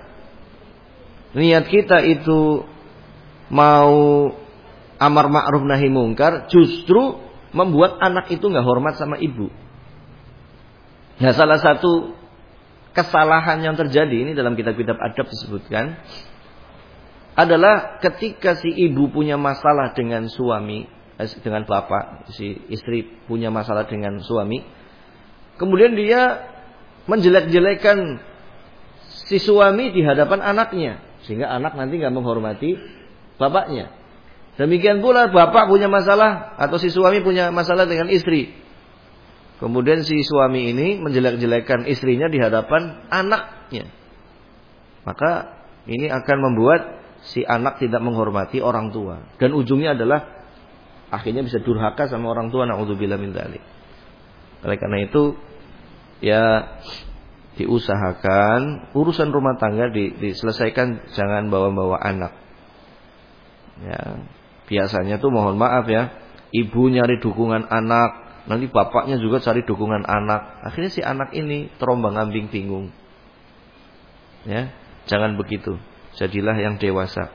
S1: niat kita itu mau amar ma'ruf nahi mungkar, justru membuat anak itu nggak hormat sama ibu. Nah, salah satu kesalahan yang terjadi ini dalam kitab-kitab adab disebutkan adalah ketika si ibu punya masalah dengan suami, dengan bapak, si istri punya masalah dengan suami, kemudian dia menjelek-jelekan si suami di hadapan anaknya, sehingga anak nanti nggak menghormati bapaknya. Demikian pula bapak punya masalah atau si suami punya masalah dengan istri, kemudian si suami ini menjelek-jelekan istrinya di hadapan anaknya, maka ini akan membuat si anak tidak menghormati orang tua, dan ujungnya adalah akhirnya bisa durhaka sama orang tua, naudzubillah min dzalik. Oleh karena itu ya diusahakan urusan rumah tangga diselesaikan, jangan bawa-bawa anak. Ya, biasanya tuh mohon maaf ya, ibu nyari dukungan anak, nanti bapaknya juga cari dukungan anak. Akhirnya si anak ini terombang-ambing bingung. Ya, jangan begitu. Jadilah yang dewasa.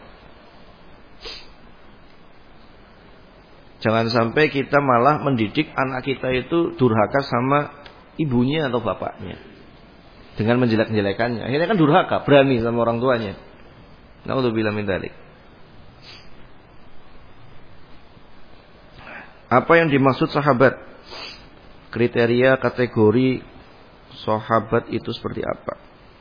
S1: Jangan sampai kita malah mendidik anak kita itu durhaka sama ibunya atau bapaknya dengan menjelek-jelekannya. Akhirnya kan durhaka, berani sama orang tuanya. Naudzubillah min dzalik. Apa yang dimaksud sahabat? Kriteria kategori sahabat itu seperti apa?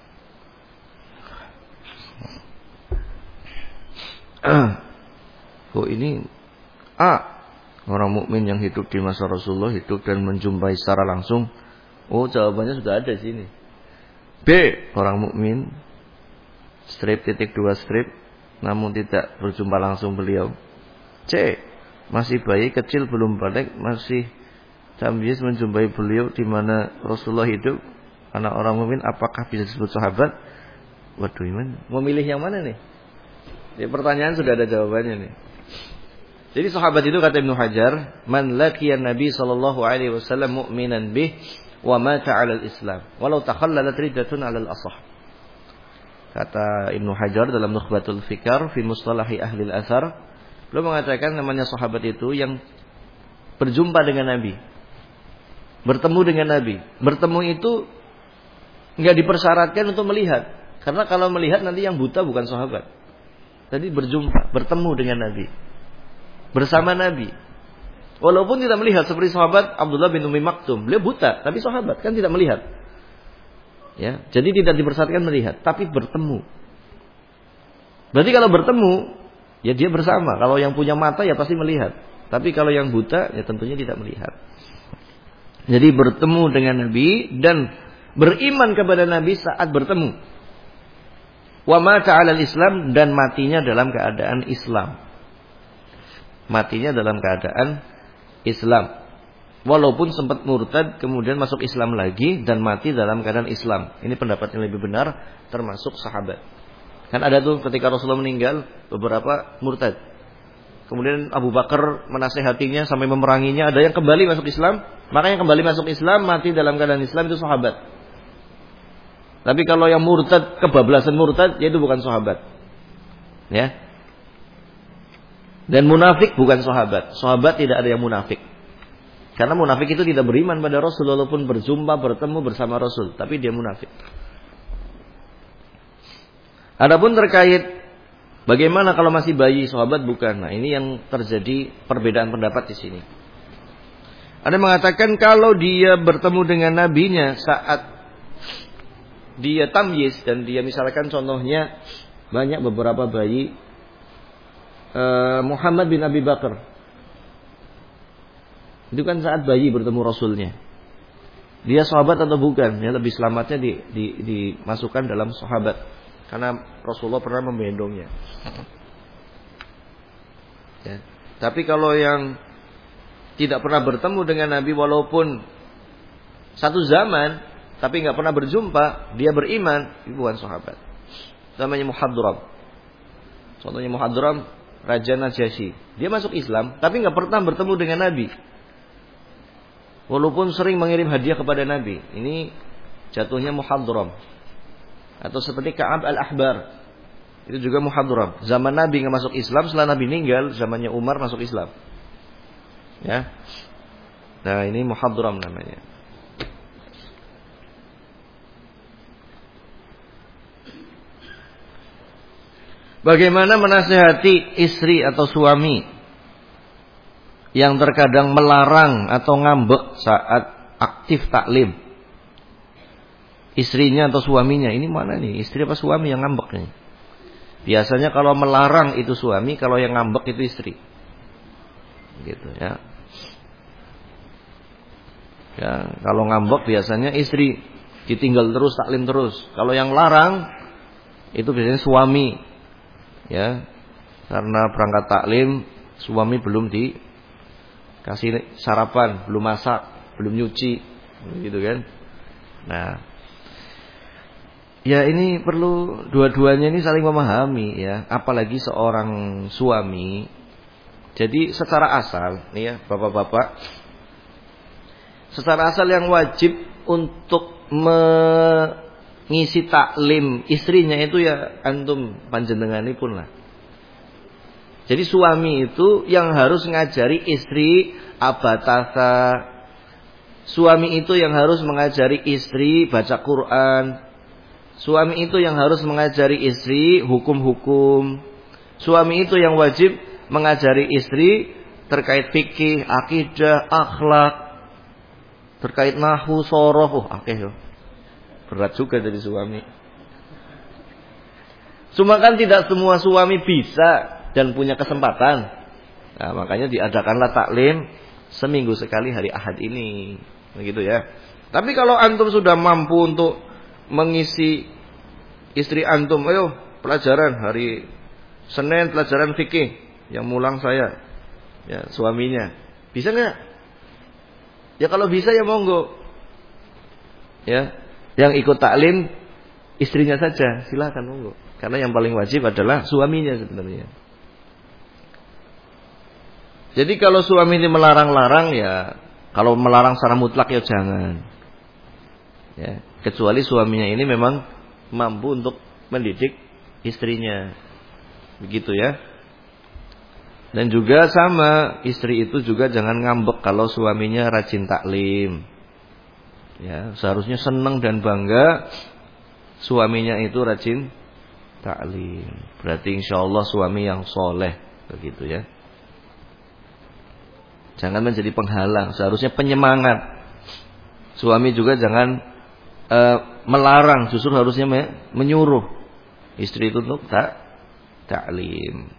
S1: Oh ini orang mukmin yang hidup di masa Rasulullah, hidup dan menjumpai secara langsung. Oh, jawabannya sudah ada di sini. B, orang mukmin strip titik 2 strip namun tidak berjumpa langsung beliau. C, masih bayi kecil belum balik, masih tamyiz menjumpai beliau di mana Rasulullah hidup. Anak orang mukmin apakah bisa disebut sahabat? Waduh, Iman, mau milih yang mana nih? Di pertanyaan sudah ada jawabannya nih. Jadi sahabat itu kata Ibnu Hajar, man laqiya Nabi sallallahu alaihi wasallam mu'minan bih wa mata 'ala al-Islam walau takhallalat riddatun 'ala al-ashah. Kata Ibnu Hajar dalam Nukhbatul Fikar fi mustalahi ahli al-athar, beliau mengatakan namanya sahabat itu yang berjumpa dengan Nabi, bertemu dengan Nabi. Bertemu itu enggak dipersyaratkan untuk melihat, karena kalau melihat nanti yang buta bukan sahabat. Tadi berjumpa, bertemu dengan Nabi, bersama Nabi. Walaupun tidak melihat, seperti sahabat Abdullah bin Umi Maktum, beliau buta tapi sahabat, kan tidak melihat. Ya, jadi tidak dipersyaratkan melihat, tapi bertemu. Berarti kalau bertemu, ya dia bersama. Kalau yang punya mata ya pasti melihat. Tapi kalau yang buta ya tentunya tidak melihat. Jadi bertemu dengan Nabi dan beriman kepada Nabi saat bertemu. Wa mata 'alal Islam, dan matinya dalam keadaan Islam. Matinya dalam keadaan Islam. Walaupun sempat murtad kemudian masuk Islam lagi dan mati dalam keadaan Islam. Ini pendapat yang lebih benar, termasuk sahabat. Kan ada tuh ketika Rasulullah meninggal beberapa murtad. Kemudian Abu Bakar menasihatinya sampai memeranginya, ada yang kembali masuk Islam, Makanya kembali masuk Islam, mati dalam keadaan Islam itu sahabat. Tapi kalau yang murtad, kebablasan murtad, ya itu bukan sahabat. Ya. Dan munafik bukan sahabat. Sahabat tidak ada yang munafik. Karena munafik itu tidak beriman pada Rasul walaupun berjumpa, bertemu bersama Rasul, tapi dia munafik. Adapun terkait bagaimana kalau masih bayi, sahabat bukan. Nah, ini yang terjadi perbedaan pendapat di sini. Ada yang mengatakan kalau dia bertemu dengan nabinya saat dia tamyiz, dan dia misalkan contohnya banyak beberapa bayi Muhammad bin Abi Bakar. Itu kan saat bayi bertemu Rasulnya. Dia sahabat atau bukan? Ya, lebih selamatnya dimasukkan dalam sahabat. Karena Rasulullah pernah memgendongnya. Ya. Tapi kalau yang tidak pernah bertemu dengan Nabi walaupun satu zaman, tapi nggak pernah berjumpa, dia beriman, itu bukan sahabat. Namanya Muhadram. Contohnya Muhadram, Raja Najasyi. Dia masuk Islam, tapi nggak pernah bertemu dengan Nabi. Walaupun sering mengirim hadiah kepada Nabi. Ini jatuhnya Muhadram. Atau seperti Ka'ab al-Ahbar. Itu juga Muhadram. Zaman Nabi nggak masuk Islam, setelah Nabi meninggal, zamannya Umar masuk Islam. Ya. Nah, ini Muhadram namanya. Bagaimana menasihati istri atau suami yang terkadang melarang atau ngambek saat aktif taklim? Istrinya atau suaminya, ini mana nih? Istri apa suami yang ngambek nih? Biasanya kalau melarang itu suami, kalau yang ngambek itu istri. Gitu ya. Ya, kalau ngambek biasanya istri, ditinggal terus, taklim terus. Kalau yang larang itu biasanya suami. Ya. Karena berangkat taklim, suami belum dikasih sarapan, belum masak, belum nyuci, gitu kan. Nah, ya ini perlu dua-duanya ini saling memahami ya, apalagi seorang suami. Jadi secara asal nih ya, bapak-bapak, secara asal yang wajib untuk mengisi taklim istrinya itu ya antum panjenenganipun lah. Jadi suami itu yang harus ngajari istri abatasa. Suami itu yang harus mengajari istri baca Quran. Suami itu yang harus mengajari istri hukum-hukum. Suami itu yang wajib mengajari istri terkait fikih, akidah, akhlak, terkait nahwu, shoroh. Berat juga jadi suami. Cuma kan tidak semua suami bisa dan punya kesempatan. Nah, makanya diadakanlah taklim seminggu sekali hari Ahad ini. Begitu ya. Tapi kalau antum sudah mampu untuk mengisi istri antum, ayo pelajaran hari Senin pelajaran fikih yang mulang saya, ya suaminya, bisa nggak? Ya kalau bisa ya monggo, ya yang ikut taklim istrinya saja, silakan monggo. Karena yang paling wajib adalah suaminya sebenarnya. Jadi kalau suami ini melarang-larang ya, kalau melarang secara mutlak ya jangan. Ya, kecuali suaminya ini memang mampu untuk mendidik istrinya. Begitu ya. Dan juga sama, istri itu juga jangan ngambek kalau suaminya rajin taklim. Ya, seharusnya senang dan bangga suaminya itu rajin taklim. Berarti insyaallah suami yang soleh, begitu ya. Jangan menjadi penghalang, seharusnya penyemangat. Suami juga jangan melarang, justru harusnya menyuruh istri itu untuk taklim.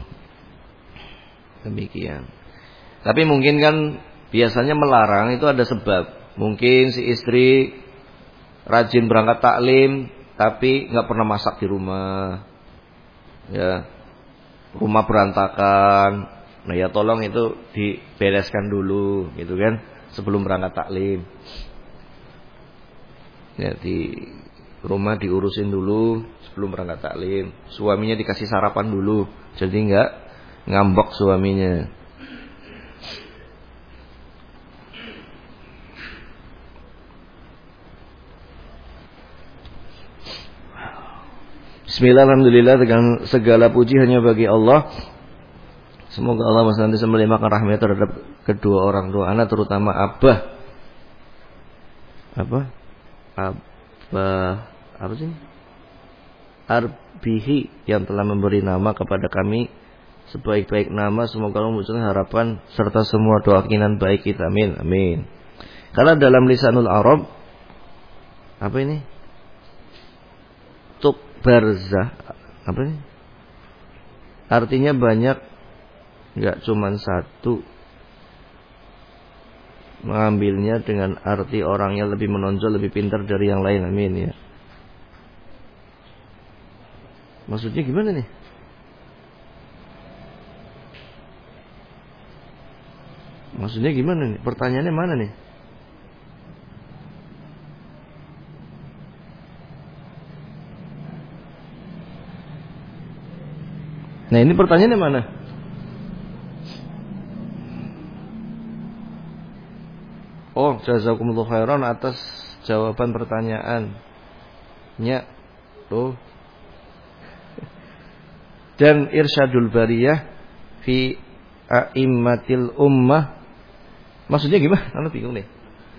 S1: Demikian. Tapi mungkin kan biasanya melarang itu ada sebab. Mungkin si istri rajin berangkat taklim tapi nggak pernah masak di rumah. Ya. Rumah berantakan. Nah ya tolong itu dibereskan dulu gitu kan sebelum berangkat taklim. Ya di rumah diurusin dulu sebelum berangkat taklim. Suaminya dikasih sarapan dulu. Jadi enggak ngambek suaminya. Bismillah, alhamdulillah, dengan segala puji hanya bagi Allah. Semoga Allah senantiasa melimpahkan rahmat terhadap kedua orang tua anak, terutama Abah. Apa sih? Arbihi, yang telah memberi nama kepada kami sebaik-baik nama. Semoga Allah mewujudkan harapan serta semua doa keinginan baik kita. Amin. Amin. Karena dalam lisanul Arab, apa ini? Barzah, apa ini? Artinya banyak, enggak cuman satu. Mengambilnya dengan arti orang yang lebih menonjol, lebih pintar dari yang lain. Amin ya. Maksudnya gimana nih? Maksudnya gimana nih? Pertanyaannya mana nih? Nah, ini pertanyaannya mana? Oh, jazakumullah khairan atas jawaban pertanyaannya. Oh. Dan Irsyadul Bariyah fi a'immatil ummah. Maksudnya gimana? Anu bingung nih.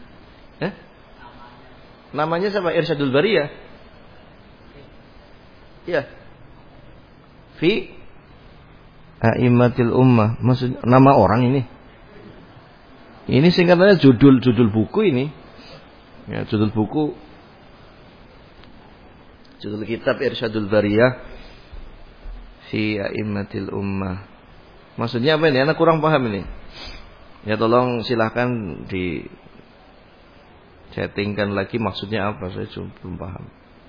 S1: Namanya siapa? Irsyadul Bariyah. Iya. Fi a'immatil ummah, maksud nama orang ini. Ini singkatannya judul buku ini. Ya, judul buku, judul kitab Irsyadul Bariyah fi a'immatil ummah. Maksudnya apa ini? Anak kurang paham ini. Ya tolong silahkan di chattingkan lagi maksudnya apa, saya belum paham.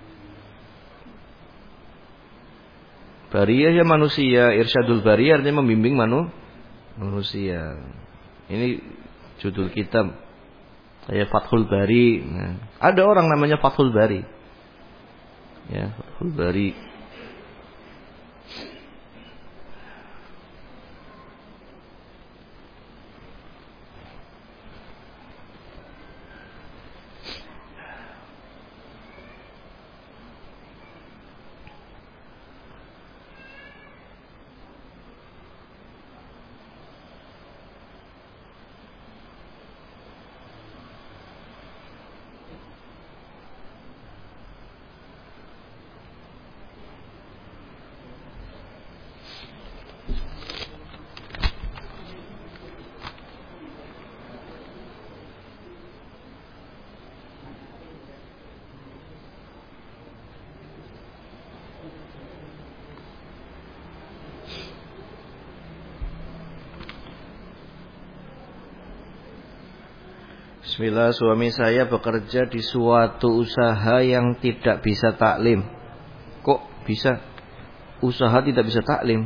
S1: Bariyah ya manusia, Irsyadul Bariyah artinya membimbing manusia. Ini judul kitab. Kayak Fathul Bari. Nah, ada orang namanya Fathul Bari. Ya, Fathul Bari. Bismillah, suami saya bekerja di suatu usaha yang tidak bisa taklim. Kok bisa? Usaha tidak bisa taklim.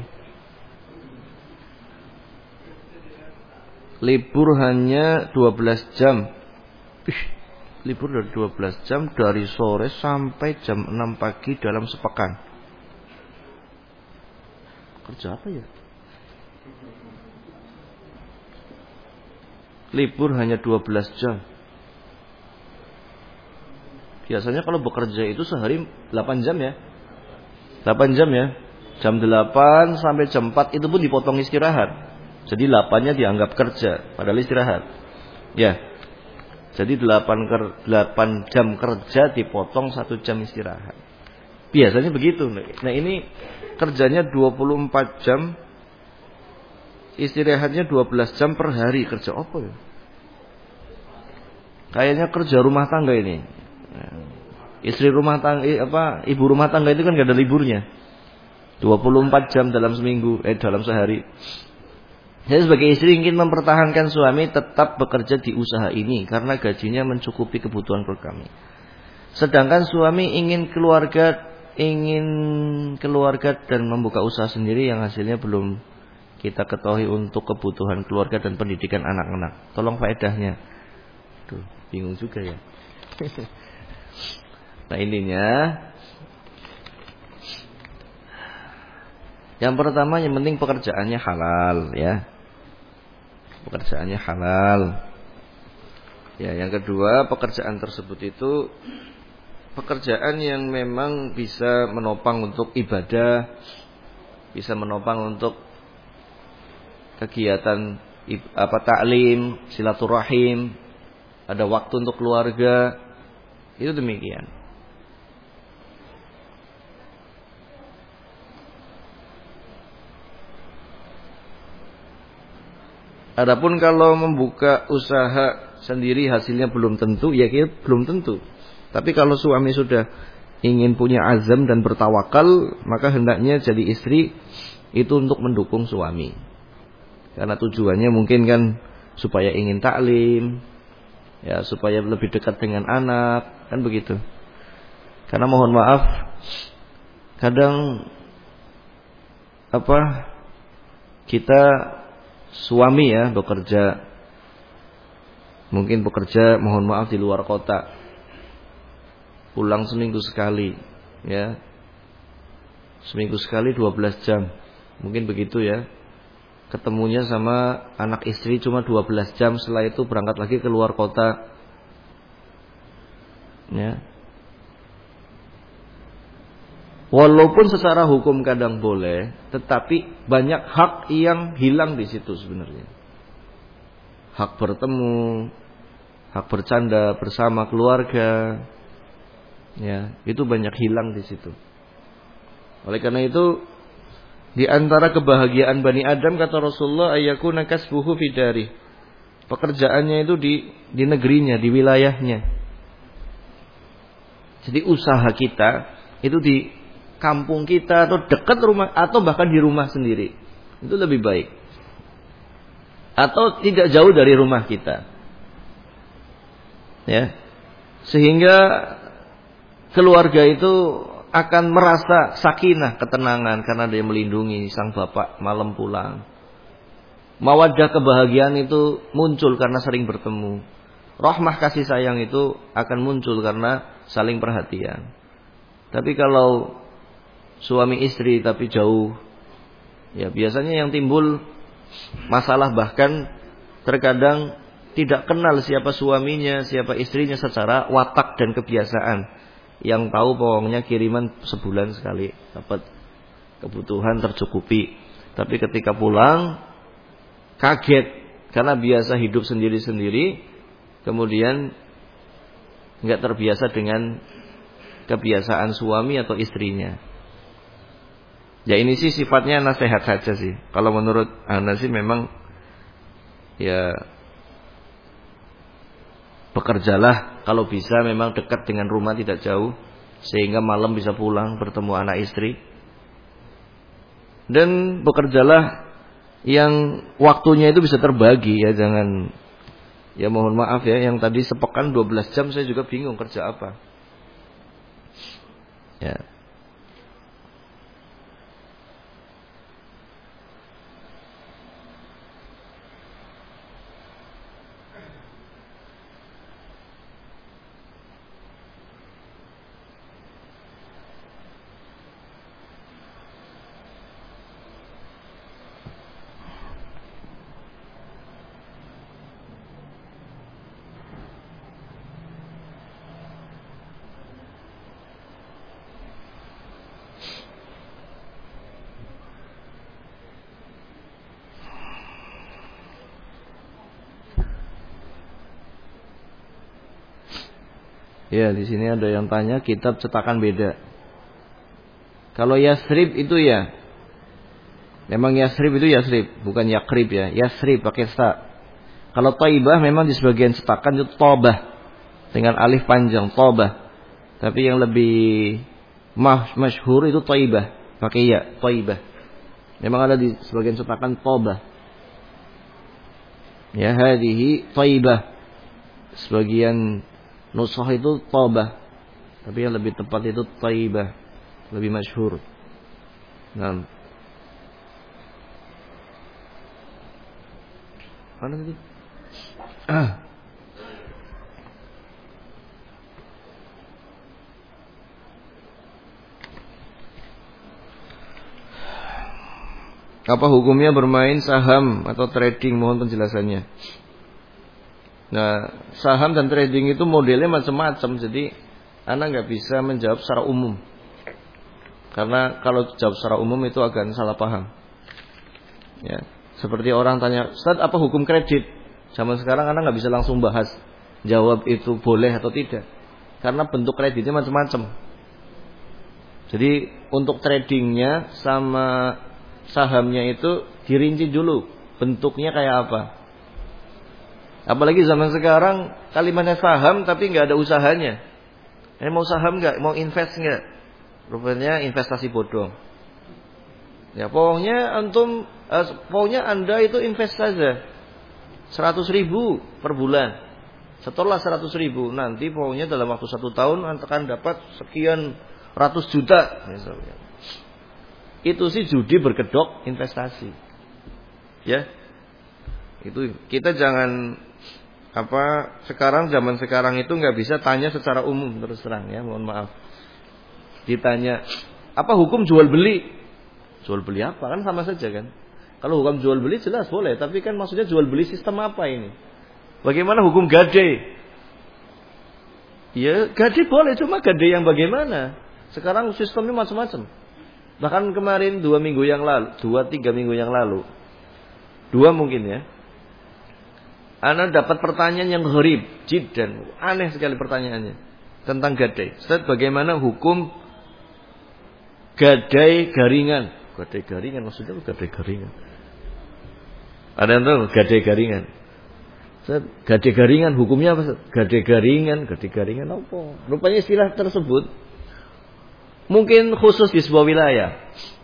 S1: Libur hanya 12 jam. Libur dari 12 jam dari sore sampai jam 6 pagi dalam sepekan. Kerja apa ya? Libur hanya 12 jam. Biasanya kalau bekerja itu sehari 8 jam ya. 8 jam ya. Jam 8 sampai jam 4 itu pun dipotong istirahat. Jadi 8-nya dianggap kerja, padahal istirahat. Ya. Jadi 8 jam kerja dipotong 1 jam istirahat. Biasanya begitu. Nah ini kerjanya 24 jam. Istirahatnya 12 jam per hari. Kerja apa ya? Kayaknya kerja rumah tangga ini. Istri rumah tangga, ibu rumah tangga itu kan gak ada liburnya. 24 jam dalam seminggu, dalam sehari. Saya sebagai istri ingin mempertahankan suami tetap bekerja di usaha ini karena gajinya mencukupi kebutuhan keluarga kami. Sedangkan suami ingin keluarga dan membuka usaha sendiri yang hasilnya belum kita ketahui untuk kebutuhan keluarga dan pendidikan anak-anak. Tolong faedahnya. Tuh, bingung juga ya. Nah ininya, yang pertama yang penting pekerjaannya halal ya. Pekerjaannya halal. Ya, yang kedua pekerjaan tersebut itu pekerjaan yang memang bisa menopang untuk ibadah, bisa menopang untuk kegiatan taklim, silaturahim, ada waktu untuk keluarga, itu demikian. Adapun kalau membuka usaha sendiri hasilnya belum tentu, ya kita belum tentu. Tapi kalau suami sudah ingin punya azam dan bertawakal, maka hendaknya jadi istri itu untuk mendukung suami. Karena tujuannya mungkin kan supaya ingin taklim, ya supaya lebih dekat dengan anak, kan begitu. Karena mohon maaf, kadang kita suami ya bekerja, mungkin bekerja mohon maaf di luar kota, pulang seminggu sekali, ya seminggu sekali 12 jam, mungkin begitu ya. Ketemunya sama anak istri cuma 12 jam, setelah itu berangkat lagi ke luar kota, ya. Walaupun secara hukum kadang boleh, tetapi banyak hak yang hilang di situ sebenarnya. Hak bertemu, hak bercanda bersama keluarga, ya, itu banyak hilang di situ. Oleh karena itu, di antara kebahagiaan Bani Adam kata Rasulullah, ayyakuna kasbuhu fi dari. Pekerjaannya itu di negerinya, di wilayahnya. Jadi usaha kita itu di kampung kita atau dekat rumah atau bahkan di rumah sendiri. Itu lebih baik. Atau tidak jauh dari rumah kita. Ya. Sehingga keluarga itu akan merasa sakinah, ketenangan karena dia melindungi sang bapak malam pulang. Mawaddah, kebahagiaan itu muncul karena sering bertemu. Rahmah, kasih sayang itu akan muncul karena saling perhatian. Tapi kalau suami istri tapi jauh, ya biasanya yang timbul masalah, bahkan terkadang tidak kenal siapa suaminya, siapa istrinya secara watak dan kebiasaan. Yang tahu pokoknya kiriman sebulan sekali, dapat kebutuhan tercukupi. Tapi ketika pulang kaget karena biasa hidup sendiri-sendiri, kemudian nggak terbiasa dengan kebiasaan suami atau istrinya. Ya ini sih sifatnya nasihat saja sih. Kalau menurut Ana sih memang ya bekerjalah kalau bisa memang dekat dengan rumah, tidak jauh, sehingga malam bisa pulang bertemu anak istri. Dan bekerjalah yang waktunya itu bisa terbagi ya, jangan ya mohon maaf ya, yang tadi sepekan 12 jam saya juga bingung kerja apa. Ya. Ya, di sini ada yang tanya kitab cetakan beda. Kalau Yasrib itu ya, memang Yasrib itu Yasrib, bukan Yakrib ya. Yasrib pakai sa. Kalau Thaibah memang di sebagian cetakan itu Tobah dengan alif panjang, Tobah. Tapi yang lebih masyhur itu Thaibah, pakai ya, Thaibah. Memang ada di sebagian cetakan Tobah. Ya, hadhihi Thaibah. Sebagian nusakh itu Tobah, tapi yang lebih tepat itu Thaibah, lebih masyhur. Nah, mana itu? Apa hukumnya bermain saham atau trading? Mohon penjelasannya. Nah, saham dan trading itu modelnya macam-macam. Jadi Ana nggak bisa menjawab secara umum. Karena kalau jawab secara umum itu akan salah paham. Ya, seperti orang tanya, "Ustaz, apa hukum kredit?" Zaman sekarang Ana nggak bisa langsung bahas jawab itu boleh atau tidak. Karena bentuk kreditnya macam-macam. Jadi untuk tradingnya sama sahamnya itu dirinci dulu bentuknya kayak apa. Apalagi zaman sekarang kalimatnya saham tapi nggak ada usahanya. Mau saham nggak? Mau invest nggak? Rupanya investasi bodong. Ya pokoknya pokoknya Anda itu invest saja 100.000 per bulan. Setelah 100.000 nanti pokoknya dalam waktu 1 tahun Anda akan dapat sekian ratus juta misalnya. Itu sih judi berkedok investasi. Ya. Itu kita jangan sekarang zaman sekarang itu nggak bisa tanya secara umum terus terang ya, mohon maaf. Ditanya, apa hukum jual beli? Jual beli apa? Kan sama saja kan. Kalau hukum jual beli jelas boleh, tapi kan maksudnya jual beli sistem apa ini? Bagaimana hukum gade? Ya, gade boleh, cuma gade yang bagaimana? Sekarang sistemnya macam-macam. Bahkan kemarin 2 minggu yang lalu, 2-3 minggu yang lalu. 2 mungkin ya. Ana dapat pertanyaan yang gharib, jiddan, aneh sekali pertanyaannya tentang gadai. Ustaz, bagaimana hukum gadai garingan? Gadai garingan maksudnya gadai garingan. Ada yang tahu gadai garingan? Ustaz, gadai garingan hukumnya apa? Gadai garingan apa? Rupanya istilah tersebut mungkin khusus di sebuah wilayah.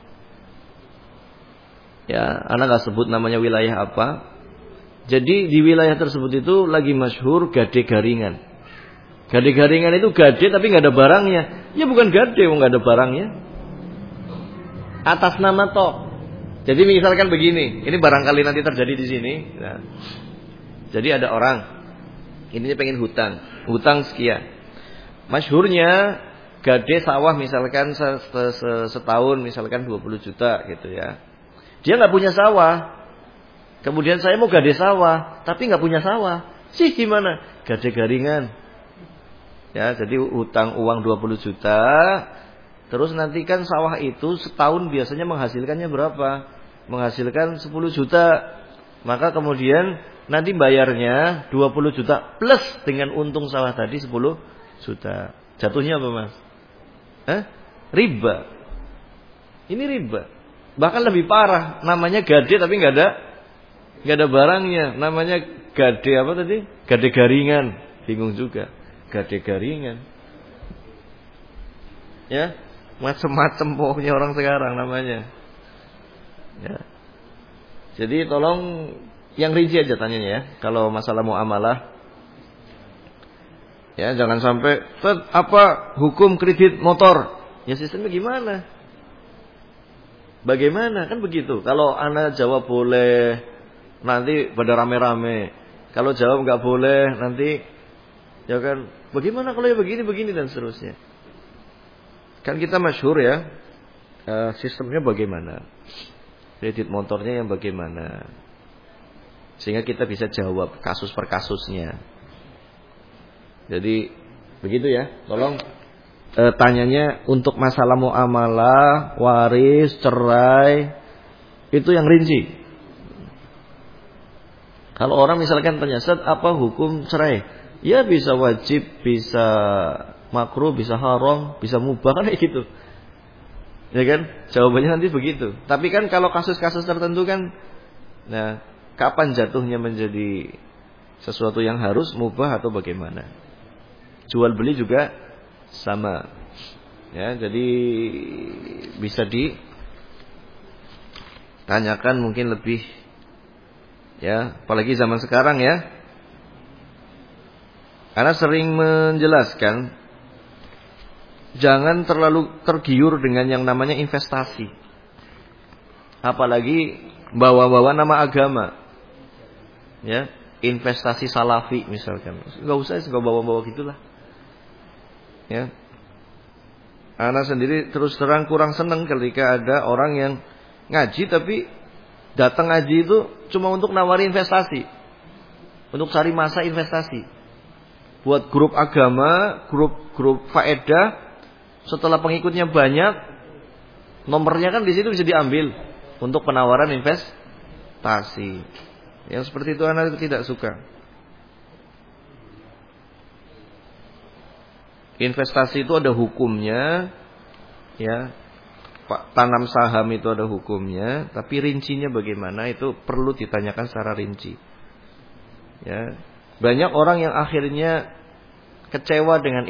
S1: Ya, ana enggak sebut namanya wilayah apa. Jadi di wilayah tersebut itu lagi masyhur gade garingan. Gade garingan itu gade tapi nggak ada barangnya. Ya bukan gade, nggak ada barangnya. Atas nama tok. Jadi misalkan begini, ini barangkali nanti terjadi di sini. Nah, jadi ada orang, ini pengen hutang sekian. Masyhurnya gade sawah misalkan setahun misalkan 20 juta gitu ya. Dia nggak punya sawah. Kemudian saya mau gade sawah, tapi nggak punya sawah. Sih gimana? Gade garingan. Ya, jadi utang uang 20 juta. Terus nanti kan sawah itu setahun biasanya menghasilkannya berapa? Menghasilkan 10 juta. Maka kemudian nanti bayarnya 20 juta plus dengan untung sawah tadi 10 juta. Jatuhnya apa, Mas? Riba. Ini riba. Bahkan lebih parah, namanya gade tapi nggak ada barangnya. Namanya gade apa tadi? Gade garingan. Bingung juga. Gade garingan. Ya, macam-macam pokoknya orang sekarang namanya. Ya. Jadi tolong yang rinci aja tanyanya ya. Kalau masalah muamalah, ya jangan sampai apa hukum kredit motor? Ya sistemnya gimana? Bagaimana? Kan begitu. Kalau Anda jawab boleh, nanti pada rame-rame. Kalau jawab nggak boleh, nanti ya kan bagaimana kalau ya begini dan seterusnya. Kan kita masyhur ya, sistemnya bagaimana, kredit motornya yang bagaimana, sehingga kita bisa jawab kasus per kasusnya. Jadi begitu ya. Tolong tanyanya untuk masalah muamalah, waris, cerai, itu yang rinci. Kalau orang misalkan tanya, "Ustaz, apa hukum cerai?" Ya bisa wajib, bisa makruh, bisa haram, bisa mubah kan kayak gitu. Ya kan? Jawabannya nanti begitu. Tapi kan kalau kasus-kasus tertentu kan, nah, kapan jatuhnya menjadi sesuatu yang harus mubah atau bagaimana? Jual beli juga sama. Ya, jadi bisa ditanyakan mungkin lebih. Ya, apalagi zaman sekarang ya. Karena sering menjelaskan jangan terlalu tergiur dengan yang namanya investasi. Apalagi bawa-bawa nama agama. Ya, investasi salafi misalkan. Enggak usah bawa-bawa gitulah. Ya. Ana sendiri terus terang kurang senang ketika ada orang yang ngaji tapi datang ngaji itu cuma untuk nawari investasi. Untuk cari masa investasi. buat grup agama, grup faedah. Setelah pengikutnya banyak, nomornya kan di situ bisa diambil untuk penawaran investasi. Yang seperti itu anak tidak suka. Investasi itu ada hukumnya, ya. Tanam saham itu ada hukumnya, tapi rincinya bagaimana itu perlu ditanyakan secara rinci. Ya. Banyak orang yang akhirnya kecewa dengan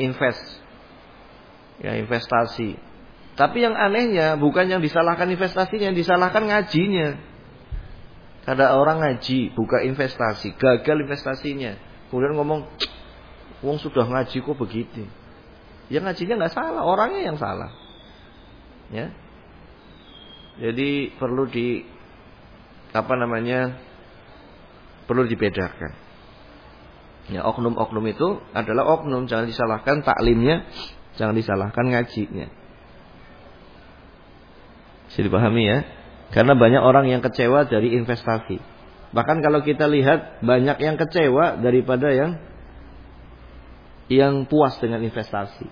S1: investasi. Tapi yang anehnya bukan yang disalahkan investasinya, yang disalahkan ngajinya. Ada orang ngaji, buka investasi, gagal investasinya. Kemudian ngomong, wong sudah ngaji kok begitu. Ya ngajinya nggak salah, orangnya yang salah. Ya. Jadi perlu perlu dibedakan. Ya, oknum-oknum itu adalah oknum, jangan disalahkan taklimnya, jangan disalahkan ngajinya. Bisa dipahami ya? Karena banyak orang yang kecewa dari investasi. Bahkan kalau kita lihat banyak yang kecewa daripada yang puas dengan investasi.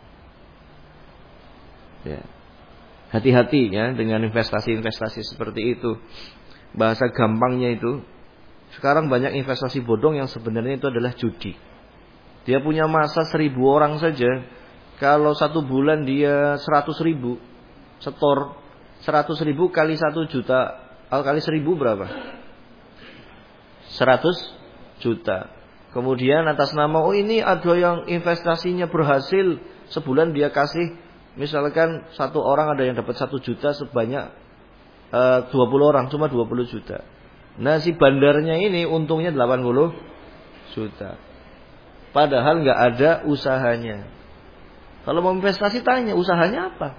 S1: Ya. Hati-hati ya dengan investasi-investasi seperti itu. Bahasa gampangnya itu, sekarang banyak investasi bodong yang sebenarnya itu adalah judi. Dia punya masa 1.000 orang saja. Kalau 1 bulan dia 100.000, setor 100.000 kali 1 juta, kali 1.000 berapa? 100 juta. Kemudian atas nama, ini ada yang investasinya berhasil, sebulan dia kasih. Misalkan 1 orang ada yang dapat 1 juta sebanyak 20 orang, cuma 20 juta. Nah si bandarnya ini untungnya 80 juta. Padahal nggak ada usahanya. Kalau mau investasi tanya usahanya apa?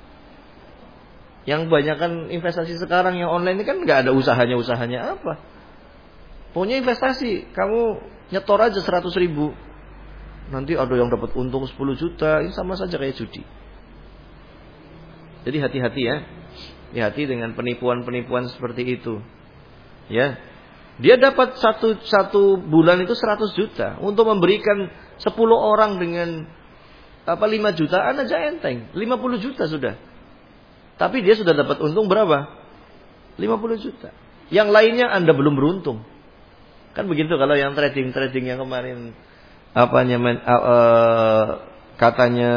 S1: Yang banyakkan investasi sekarang yang online ini kan nggak ada usahanya apa? Pokoknya investasi, kamu nyetor aja 100.000. Nanti ada yang dapat untung 10 juta, ini sama saja kayak judi. Jadi hati-hati ya. Hati-hati dengan penipuan-penipuan seperti itu. Ya. Dia dapat satu bulan itu 100 juta untuk memberikan 10 orang dengan 5 jutaan aja enteng. 50 juta sudah. Tapi dia sudah dapat untung berapa? 50 juta. Yang lainnya Anda belum beruntung. Kan begitu kalau yang trading yang kemarin katanya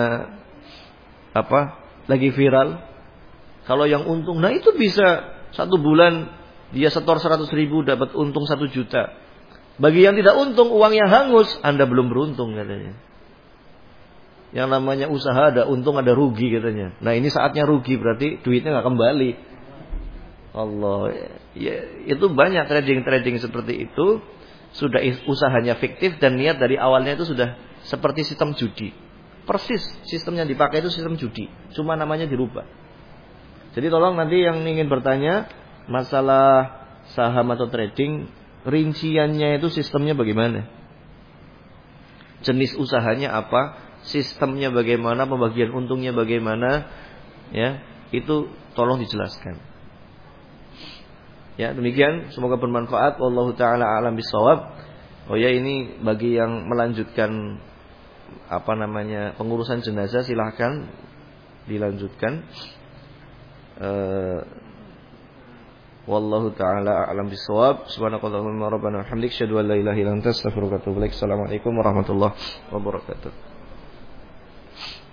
S1: lagi viral. Kalau yang untung, nah itu bisa 1 bulan dia setor 100.000 dapat untung 1 juta. Bagi yang tidak untung, uangnya hangus, Anda belum beruntung katanya. Yang namanya usaha ada untung ada rugi katanya. Nah ini saatnya rugi berarti duitnya nggak kembali. Allah, ya, itu banyak trading seperti itu. Sudah usahanya fiktif dan niat dari awalnya itu sudah seperti sistem judi. Persis sistem yang dipakai itu sistem judi, cuma namanya dirubah. Jadi tolong nanti yang ingin bertanya masalah saham atau trading, rinciannya itu sistemnya bagaimana? Jenis usahanya apa? Sistemnya bagaimana? Pembagian untungnya bagaimana? Ya, itu tolong dijelaskan. Ya, demikian semoga bermanfaat. Wallahu taala a'lam bissawab. Oh ya, ini bagi yang melanjutkan pengurusan jenazah silahkan dilanjutkan. Wallahu taala a'lam bissawab. Subhanakallahumma rabbana wa bihamdika asyhadu an la ilaha illa anta astaghfiruka wa atubu ilaik. Assalamualaikum warahmatullahi wabarakatuh.